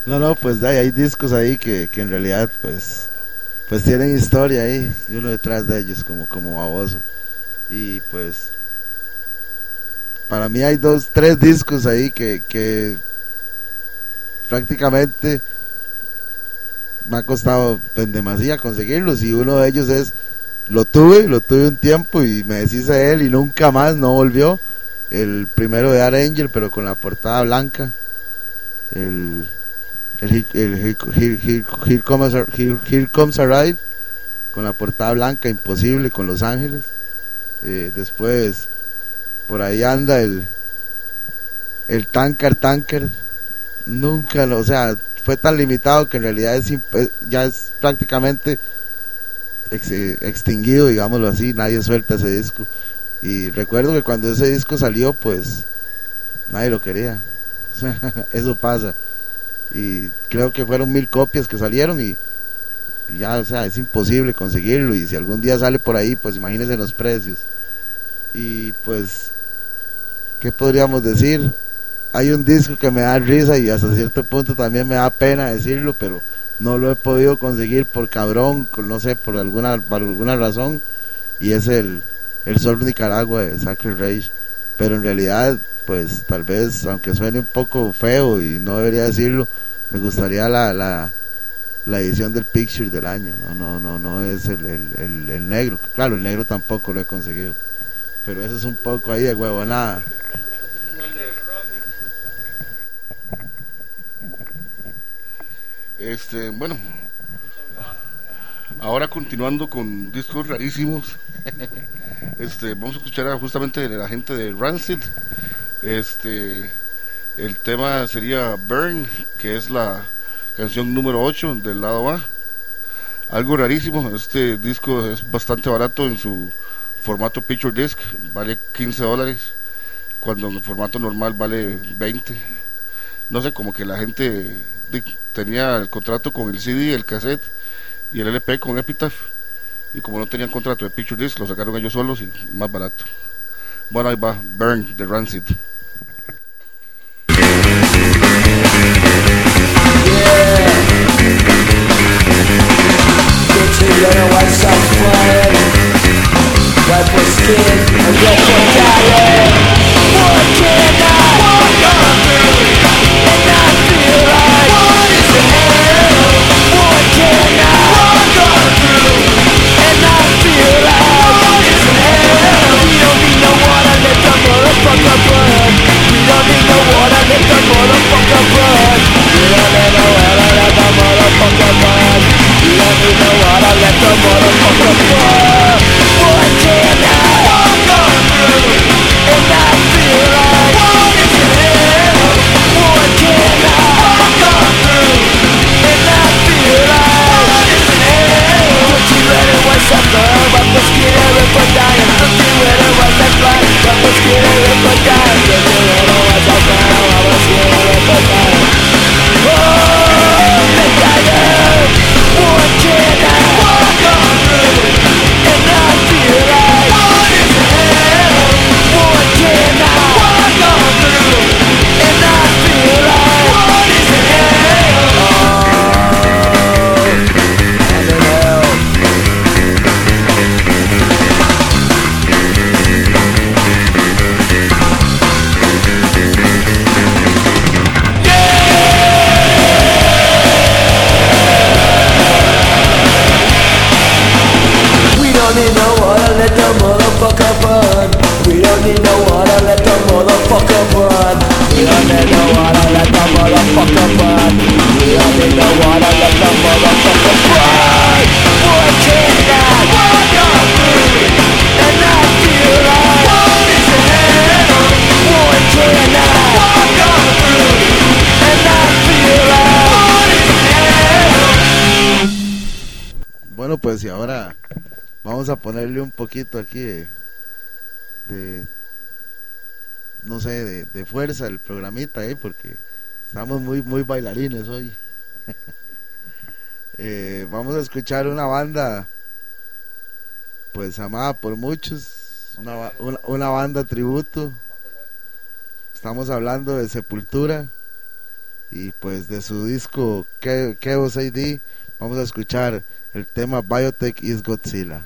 No, no, pues hay, hay discos ahí que, que en realidad pues pues tienen historia ahí y uno detrás de ellos como como baboso. Y pues para mí hay dos, tres discos ahí que, que prácticamente me ha costado en demasía conseguirlos, y uno de ellos es, lo tuve, lo tuve un tiempo y me deshice de él y nunca más, no volvió. El primero de Art Angel, pero con la portada blanca. El, el, el, el Here, Here, Here Comes, Here, Here Comes Arrive, con la portada blanca, imposible, con Los Ángeles. Eh, después, por ahí anda el, el Tanker Tanker. Nunca, o sea, fue tan limitado que en realidad es, ya es prácticamente ex, extinguido, digámoslo así. Nadie suelta ese disco. Y recuerdo que cuando ese disco salió, pues nadie lo quería. O sea, eso pasa. Y creo que fueron mil copias que salieron y, y ya, o sea, es imposible conseguirlo. Y si algún día sale por ahí, pues imagínense los precios. Y pues, ¿qué podríamos decir? Hay un disco que me da risa y hasta cierto punto también me da pena decirlo, pero no lo he podido conseguir por cabrón, no sé, por alguna, por alguna razón. Y es el El Sol Nicaragua de Sacred Rage. Pero en realidad, pues tal vez, aunque suene un poco feo y no debería decirlo, me gustaría la la, la edición del Picture del año. No, no, no, no es el, el, el, el negro. Claro, el negro tampoco lo he conseguido, pero eso es un poco ahí de huevonada. Este, bueno, ahora continuando con discos rarísimos. Este, vamos a escuchar a, justamente de la gente de Rancid. Este, el tema sería Burn, que es la canción número ocho del lado A. Algo rarísimo, este disco es bastante barato en su formato Picture Disc, vale quince dólares, cuando en el formato normal vale veinte. No sé, como que la gente tenía el contrato con el C D, el cassette y el L P con Epitaph, y como no tenían contrato de Picture Disc, lo sacaron ellos solos y más barato. Bueno, ahí va Burn de Rancid. Bueno, pues y ahora vamos a ponerle un poquito aquí de, de no sé, de, de fuerza al programita, ¿eh? Porque estamos muy muy bailarines hoy. eh, vamos a escuchar una banda pues amada por muchos, una, una, una banda tributo. Estamos hablando de Sepultura, Y pues de su disco Cha- Chaos A D vamos a escuchar el tema Biotech is Godzilla.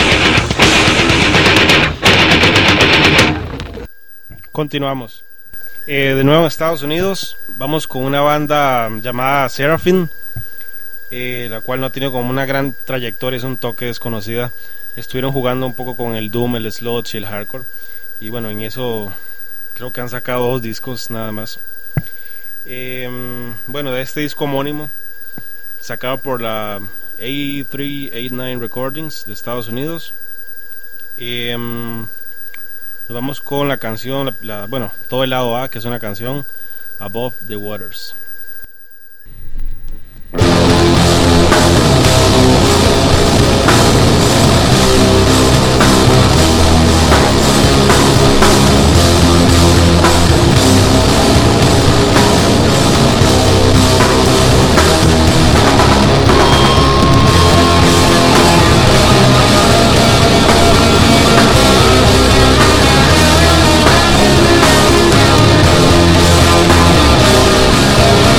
Continuamos. Eh, de nuevo en Estados Unidos, vamos con una banda llamada Seraphim, eh, la cual no ha tenido como una gran trayectoria, es un toque desconocida. Estuvieron jugando un poco con el doom, el sludge y el hardcore, y bueno, en eso creo que han sacado dos discos nada más. Eh, bueno, de este disco homónimo, sacado por la A tres ochenta y nueve Recordings de Estados Unidos, eh, nos vamos con la canción, la, la, bueno, todo el lado A, que es una canción, Above the Waters. We'll be right back.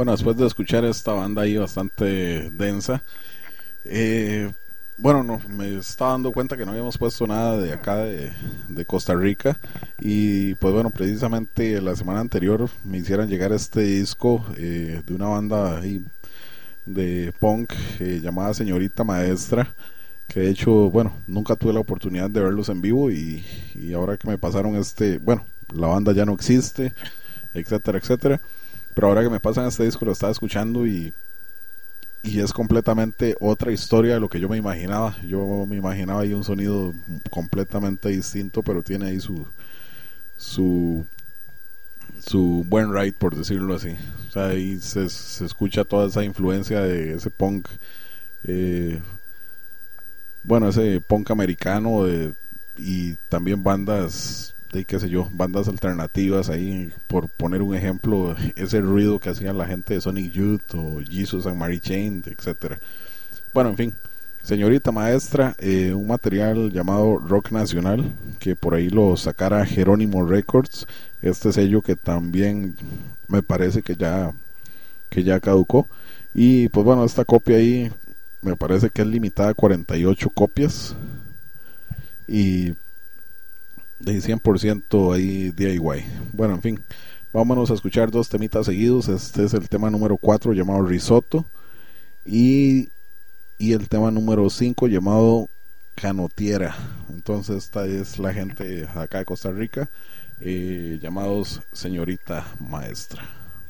Bueno, después de escuchar esta banda ahí bastante densa, eh, bueno, no, me estaba dando cuenta que no habíamos puesto nada de acá de, de Costa Rica. Y pues bueno, precisamente la semana anterior me hicieron llegar este disco eh, de una banda ahí de punk eh, llamada Señorita Maestra, que de hecho, bueno, nunca tuve la oportunidad de verlos en vivo. Y, y ahora que me pasaron este, bueno, la banda ya no existe, etcétera, etcétera, pero ahora que me pasan este disco lo estaba escuchando y y es completamente otra historia de lo que yo me imaginaba. Yo me imaginaba ahí un sonido completamente distinto, pero tiene ahí su su su buen ride, por decirlo así. O sea, ahí se, se escucha toda esa influencia de ese punk, eh, bueno, ese punk americano, de, y también bandas de, qué sé yo, bandas alternativas ahí, por poner un ejemplo, ese ruido que hacían la gente de Sonic Youth o Jesus and Mary Chain, etcétera. Bueno, en fin, Señorita Maestra, eh, un material llamado Rock Nacional, que por ahí lo sacara Jerónimo Records, este sello que también me parece que ya que ya caducó. Y pues bueno, esta copia ahí me parece que es limitada a cuarenta y ocho copias y de cien por ciento ahí D I Y. Bueno, en fin, vámonos a escuchar dos temitas seguidos. Este es el tema número cuatro llamado Risotto, y, y el tema número cinco llamado Canotiera. Entonces esta es la gente acá de Costa Rica, eh, llamados Señorita Maestra.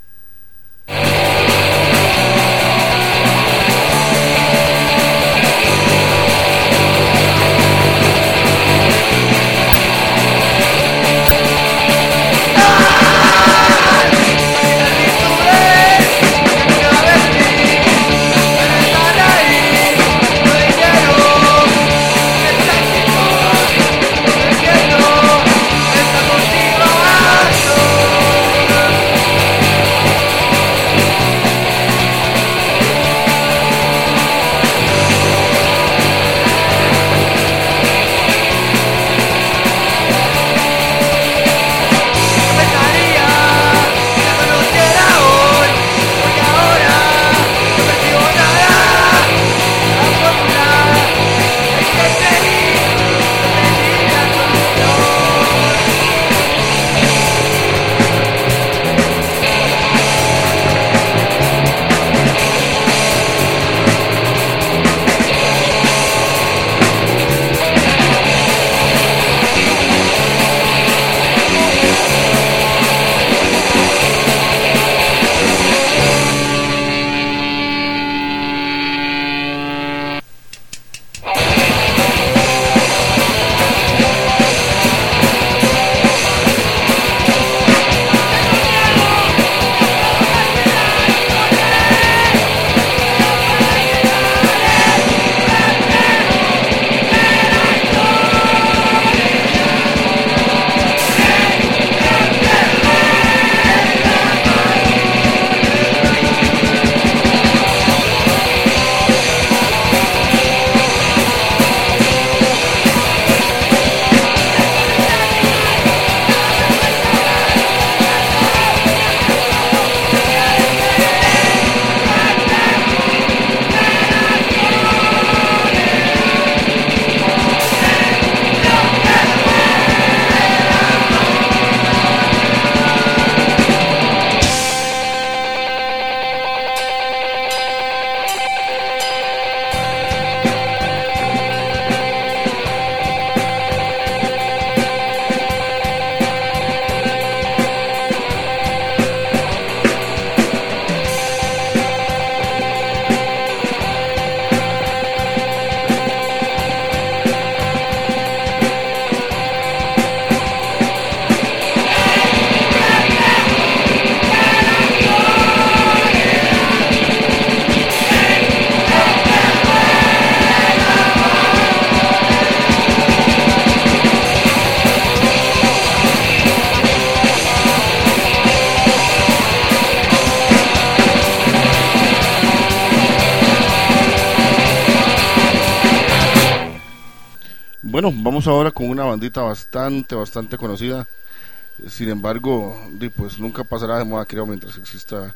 Bueno, vamos ahora con una bandita bastante, bastante conocida. Sin embargo, pues nunca pasará de moda, creo, mientras exista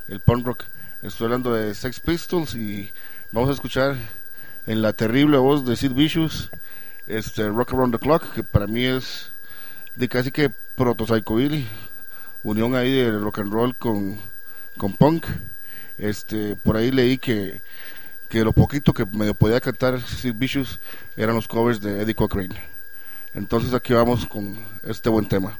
el punk rock. Estoy hablando de Sex Pistols y vamos a escuchar en la terrible voz de Sid Vicious este Rock Around the Clock, que para mí es de casi que proto psychobilly, unión ahí de rock and roll con, con punk. Este, por ahí leí que, que lo poquito que medio podía cantar Sid Vicious eran los covers de Eddie Cochrane. Entonces aquí vamos con este buen tema.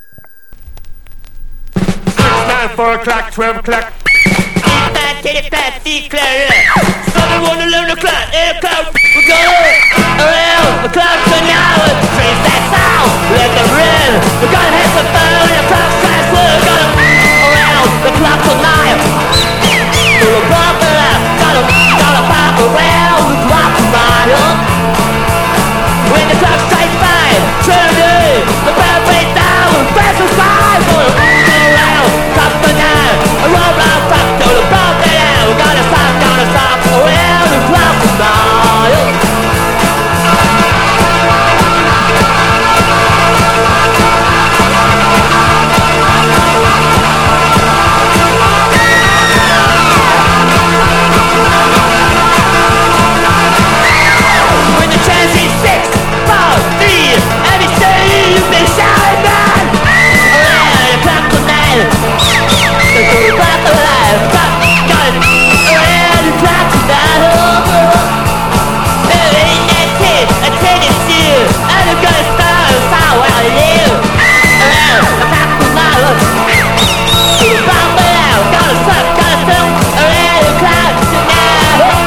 four o'clock, twelve o'clock. Nine, ten, five, six o'clock. Seven, one, eleven o'clock, eight o'clock. We're going around the clock tonight. Trace that sound, let them run. We're gonna have some fun. The clock strikes. We're gonna around the clock tonight. We're gonna gonna gonna pop around the clock tonight. When the clock strikes five, turn it. The bell breaks down. Fast as five. We're around clock tonight. Roll round clock to the ball down. We're gonna stop, gonna stop around the clock tonight. When the chance is six, four, three, every day you been shouting down around the clock tonight. The clock alive, clock going around the clock tonight. There ain't that kid, a tendency, and I'm gonna start a fire while I live around the clock tonight. The clock alive, gonna suck, gonna suck around the clock tonight.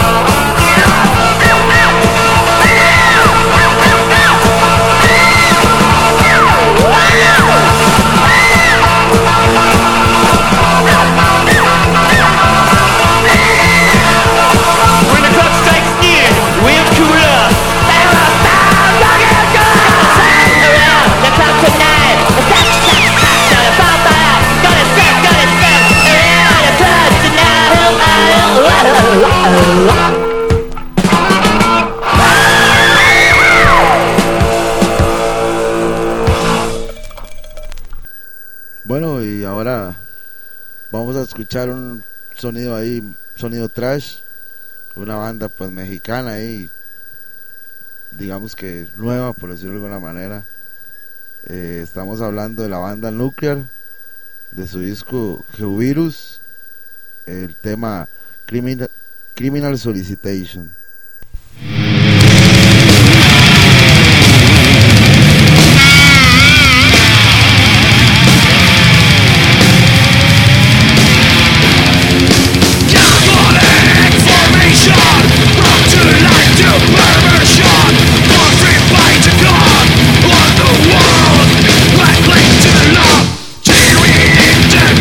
When the clock strikes near, we'll cool up. There are stars, rock and roll. Around the clock tonight. Stop, stop, stop, gonna pop out. Gonna stop, gonna stop. Around the clock tonight. Bueno, y ahora vamos a escuchar un sonido ahí, sonido trash, una banda pues mexicana ahí, digamos que nueva, por decirlo de alguna manera. Eh, estamos hablando de la banda Nuclear, de su disco Geovirus, el tema Criminal, Criminal Solicitation.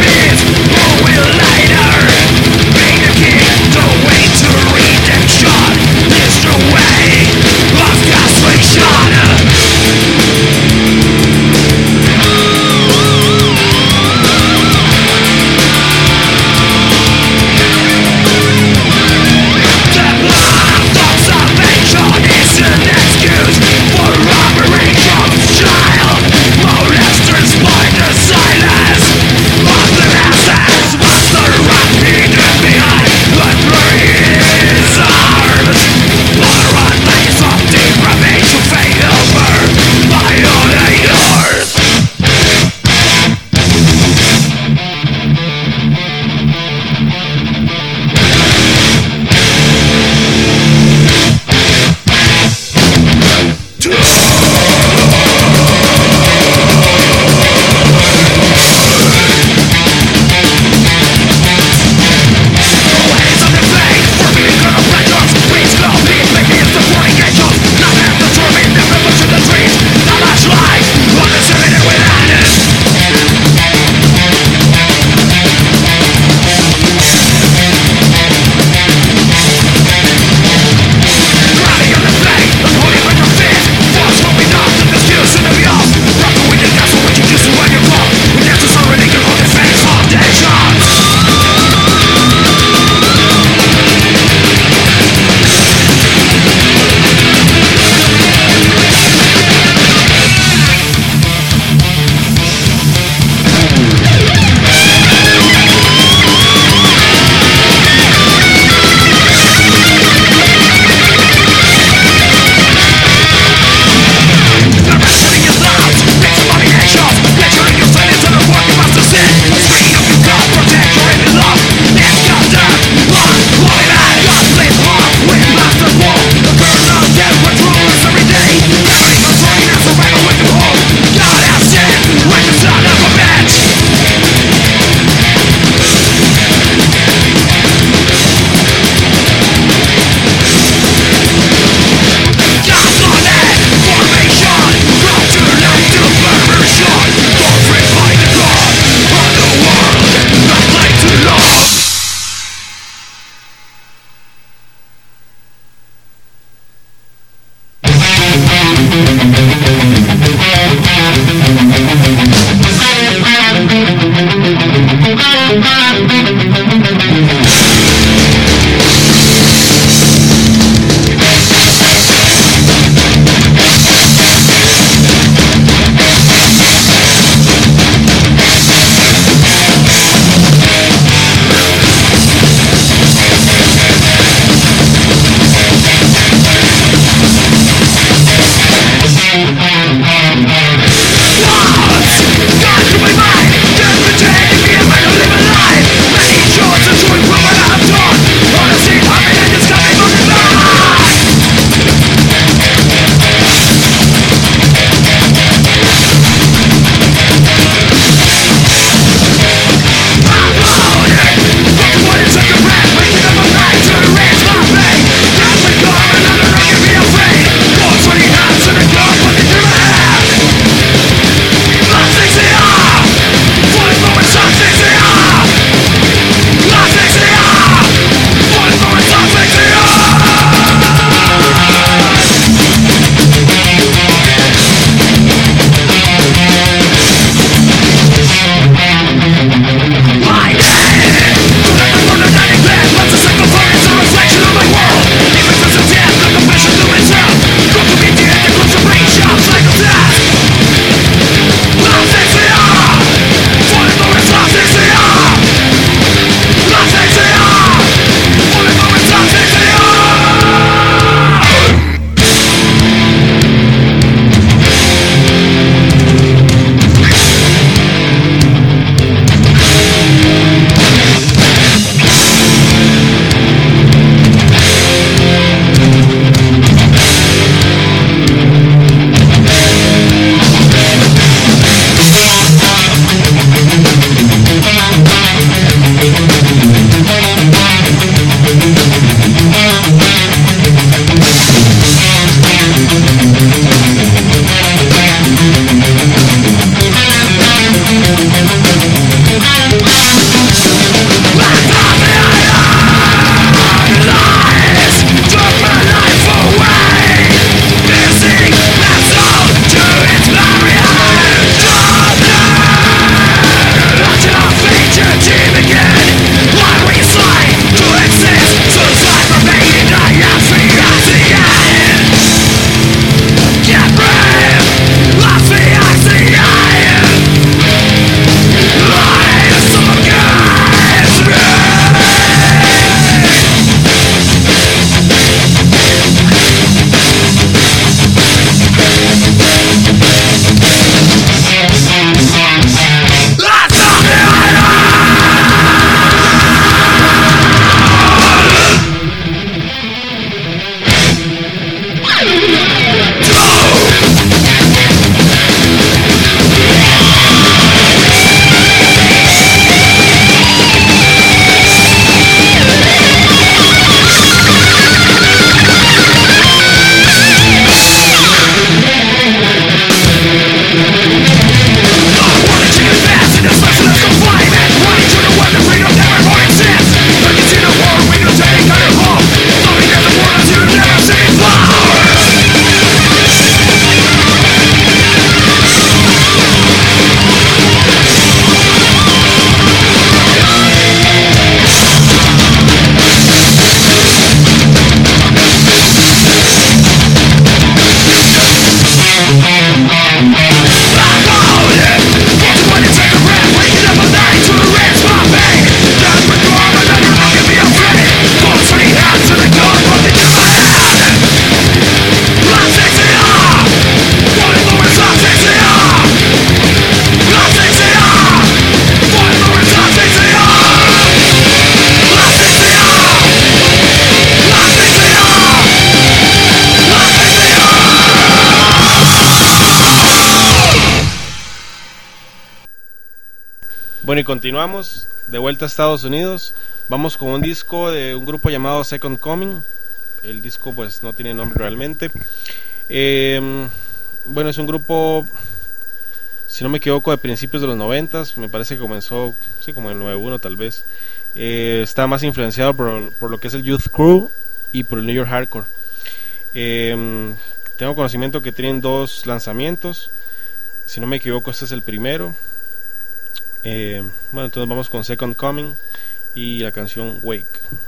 Later, bring the kid, the way to redemption. Bueno, y continuamos de vuelta a Estados Unidos. Vamos con un disco de un grupo llamado Second Coming. El disco pues no tiene nombre realmente. Eh, bueno, es un grupo, si no me equivoco, de principios de los noventas. Me parece que comenzó, sí, como en el noventa y uno tal vez. Eh, está más influenciado por, por lo que es el Youth Crew y por el New York Hardcore. Eh, tengo conocimiento que tienen dos lanzamientos. Si no me equivoco, este es el primero. Eh, bueno, entonces vamos con Second Coming y la canción Wake.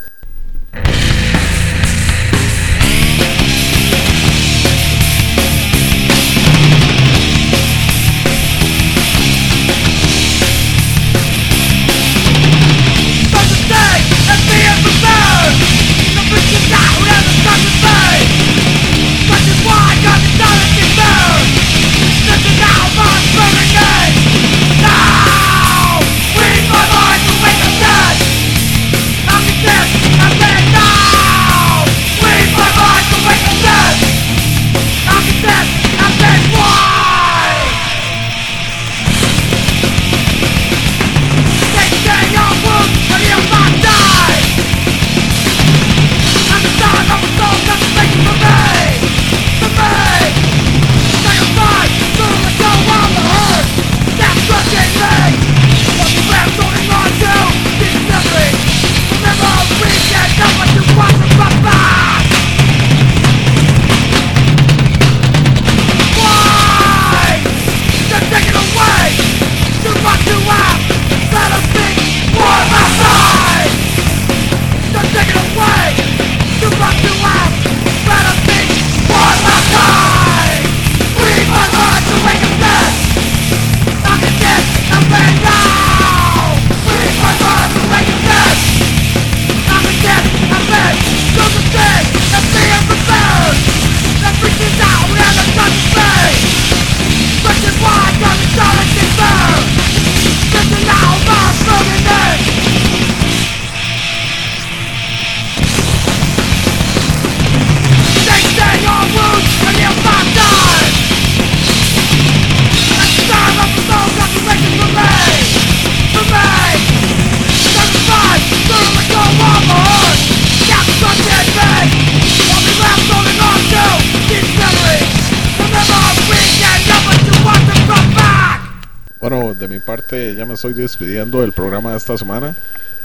Bueno, de mi parte ya me estoy despidiendo del programa de esta semana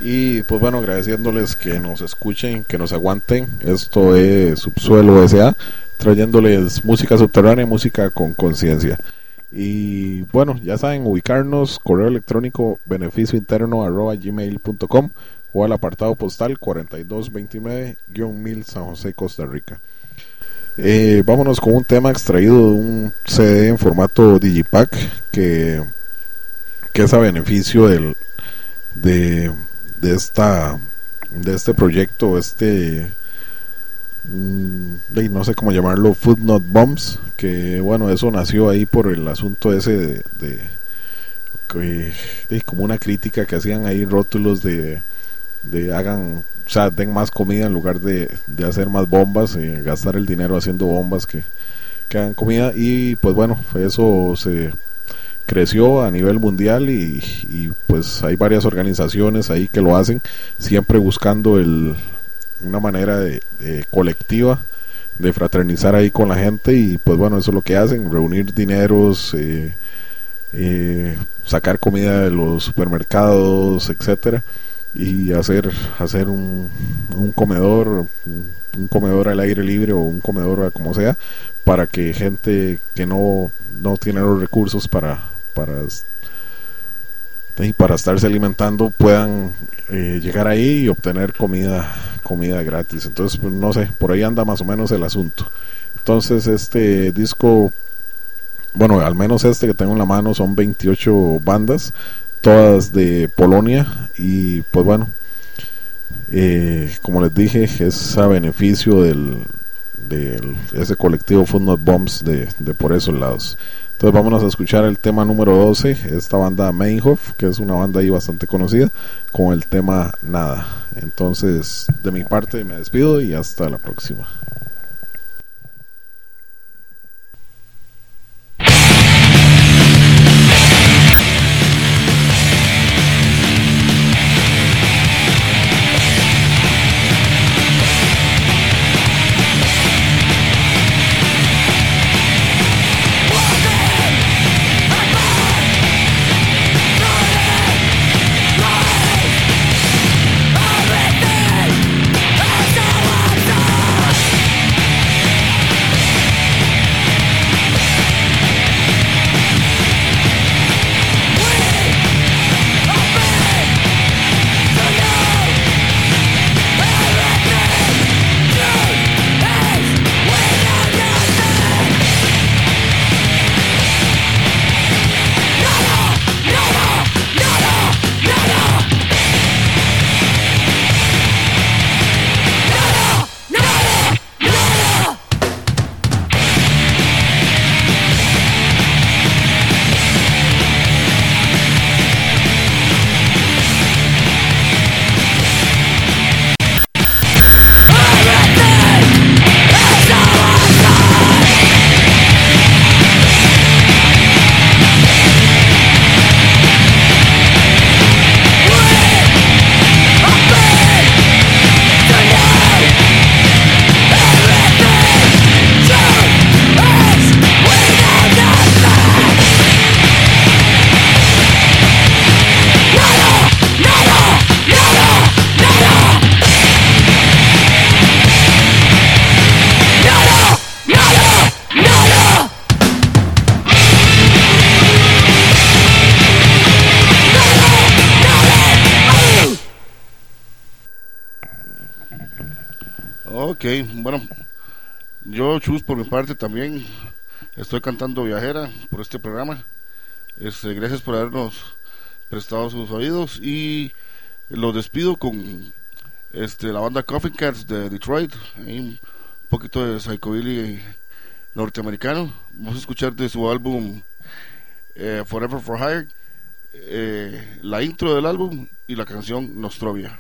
y pues bueno, agradeciéndoles que nos escuchen, que nos aguanten. Esto es Subsuelo S A, trayéndoles música subterránea, música con conciencia. Y bueno, ya saben, ubicarnos, correo electrónico beneficio interno arroba gmail punto com o al apartado postal cuarenta y dos veintinueve mil San José, Costa Rica. Eh, vámonos con un tema extraído de un C D en formato Digipack que, que es a beneficio del, de, de, esta, de este proyecto, este de, no sé cómo llamarlo, Footnote Bombs, que bueno, eso nació ahí por el asunto ese de, de, de, de como una crítica que hacían ahí rótulos de, de hagan, o sea, den más comida en lugar de, de hacer más bombas y gastar el dinero haciendo bombas que, que hagan comida. Y pues bueno, eso se creció a nivel mundial y, y pues hay varias organizaciones ahí que lo hacen, siempre buscando el una manera de, de colectiva de fraternizar ahí con la gente. Y pues bueno, eso es lo que hacen, reunir dineros, eh, eh, sacar comida de los supermercados, etcétera, y hacer hacer un, un comedor un, un comedor al aire libre o un comedor como sea, para que gente que no no tiene los recursos para para para estarse alimentando puedan eh, llegar ahí y obtener comida comida gratis. Entonces pues no sé, por ahí anda más o menos el asunto. Entonces este disco, bueno, al menos este que tengo en la mano, son veintiocho bandas, todas de Polonia. Y pues bueno, eh, como les dije, es a beneficio del, del ese colectivo Footnote Bombs de, de por esos lados. Entonces vámonos a escuchar el tema número doce, esta banda Meinhof, que es una banda ahí bastante conocida, con el tema Nada. Entonces de mi parte me despido y hasta la próxima. Ok, bueno, yo, Chus, por mi parte también estoy cantando Viajera por este programa. Este, gracias por habernos prestado sus oídos y los despido con este, la banda Coffin Cats de Detroit, ahí un poquito de psychobilly norteamericano. Vamos a escuchar de su álbum eh, Forever for Hire eh, la intro del álbum y la canción Nostrovia.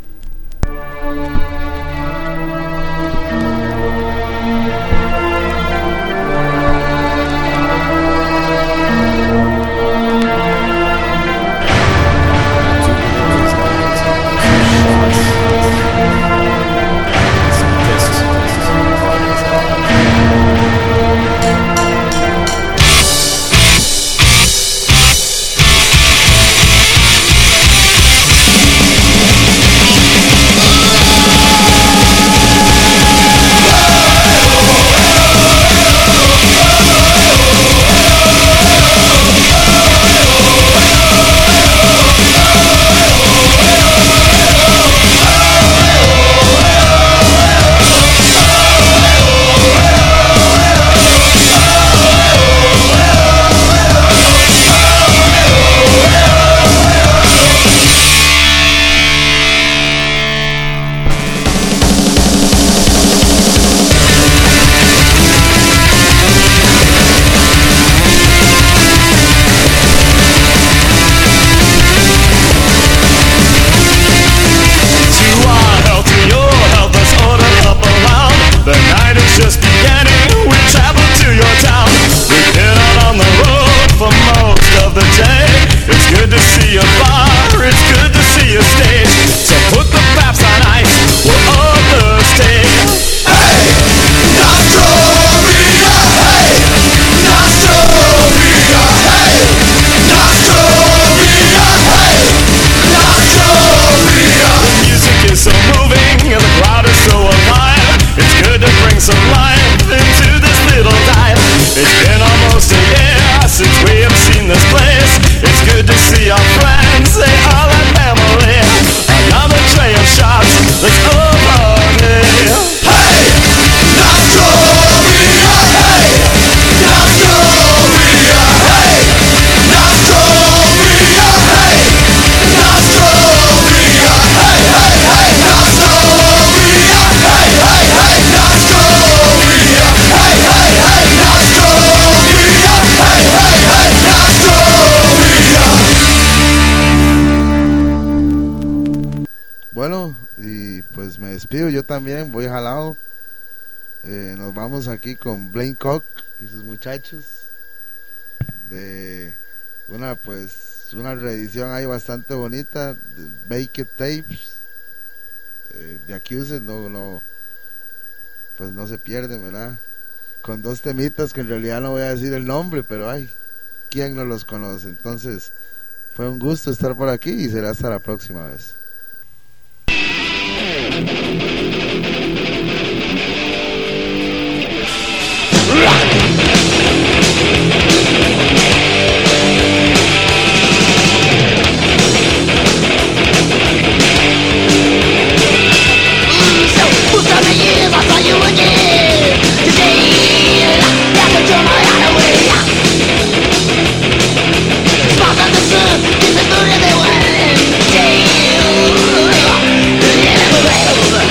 Yo también voy jalado. Eh, nos vamos aquí con Blaine Cock y sus muchachos de una pues una reedición ahí bastante bonita de Baked Tapes eh, de Accused. No, no, pues no se pierden, ¿verdad? Con dos temitas que en realidad no voy a decir el nombre, pero ay, ¿quién no los conoce? Entonces fue un gusto estar por aquí y será hasta la próxima vez. They were in jail. Never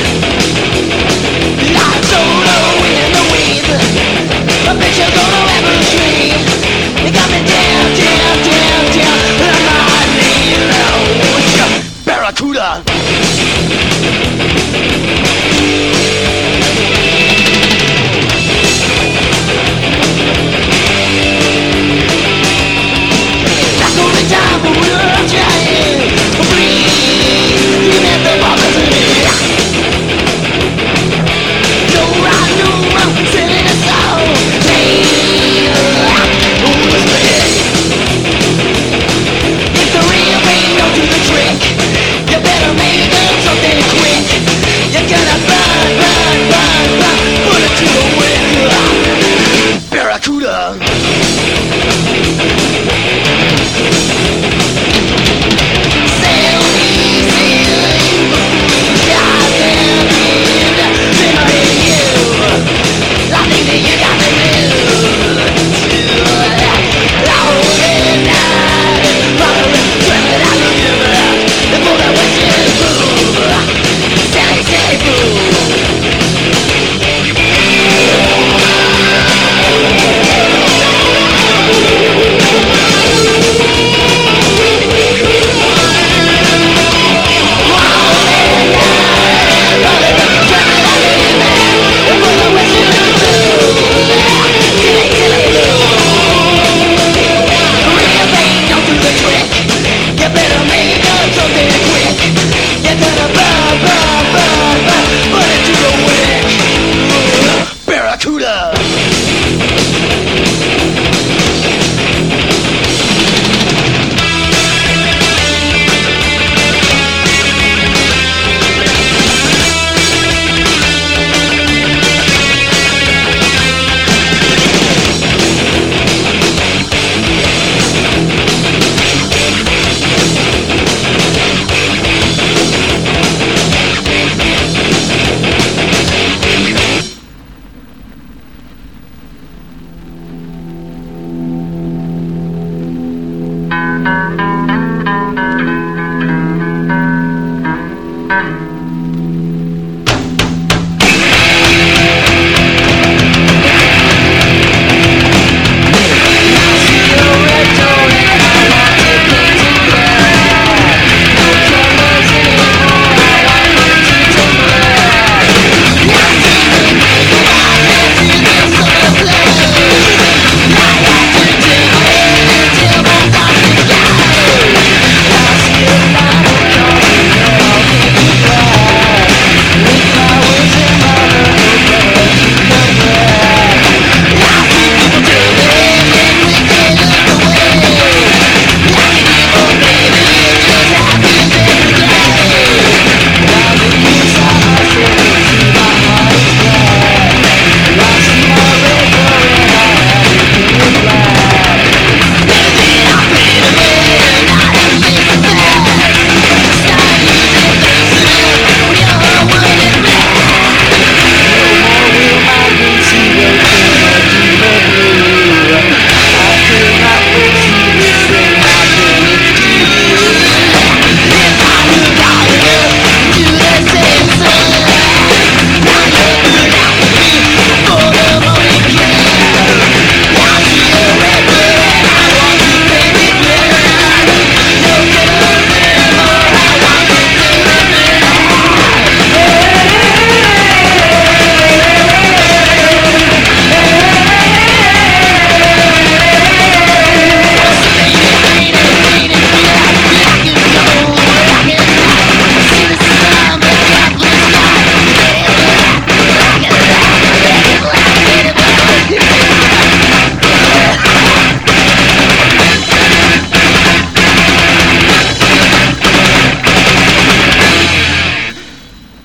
Thank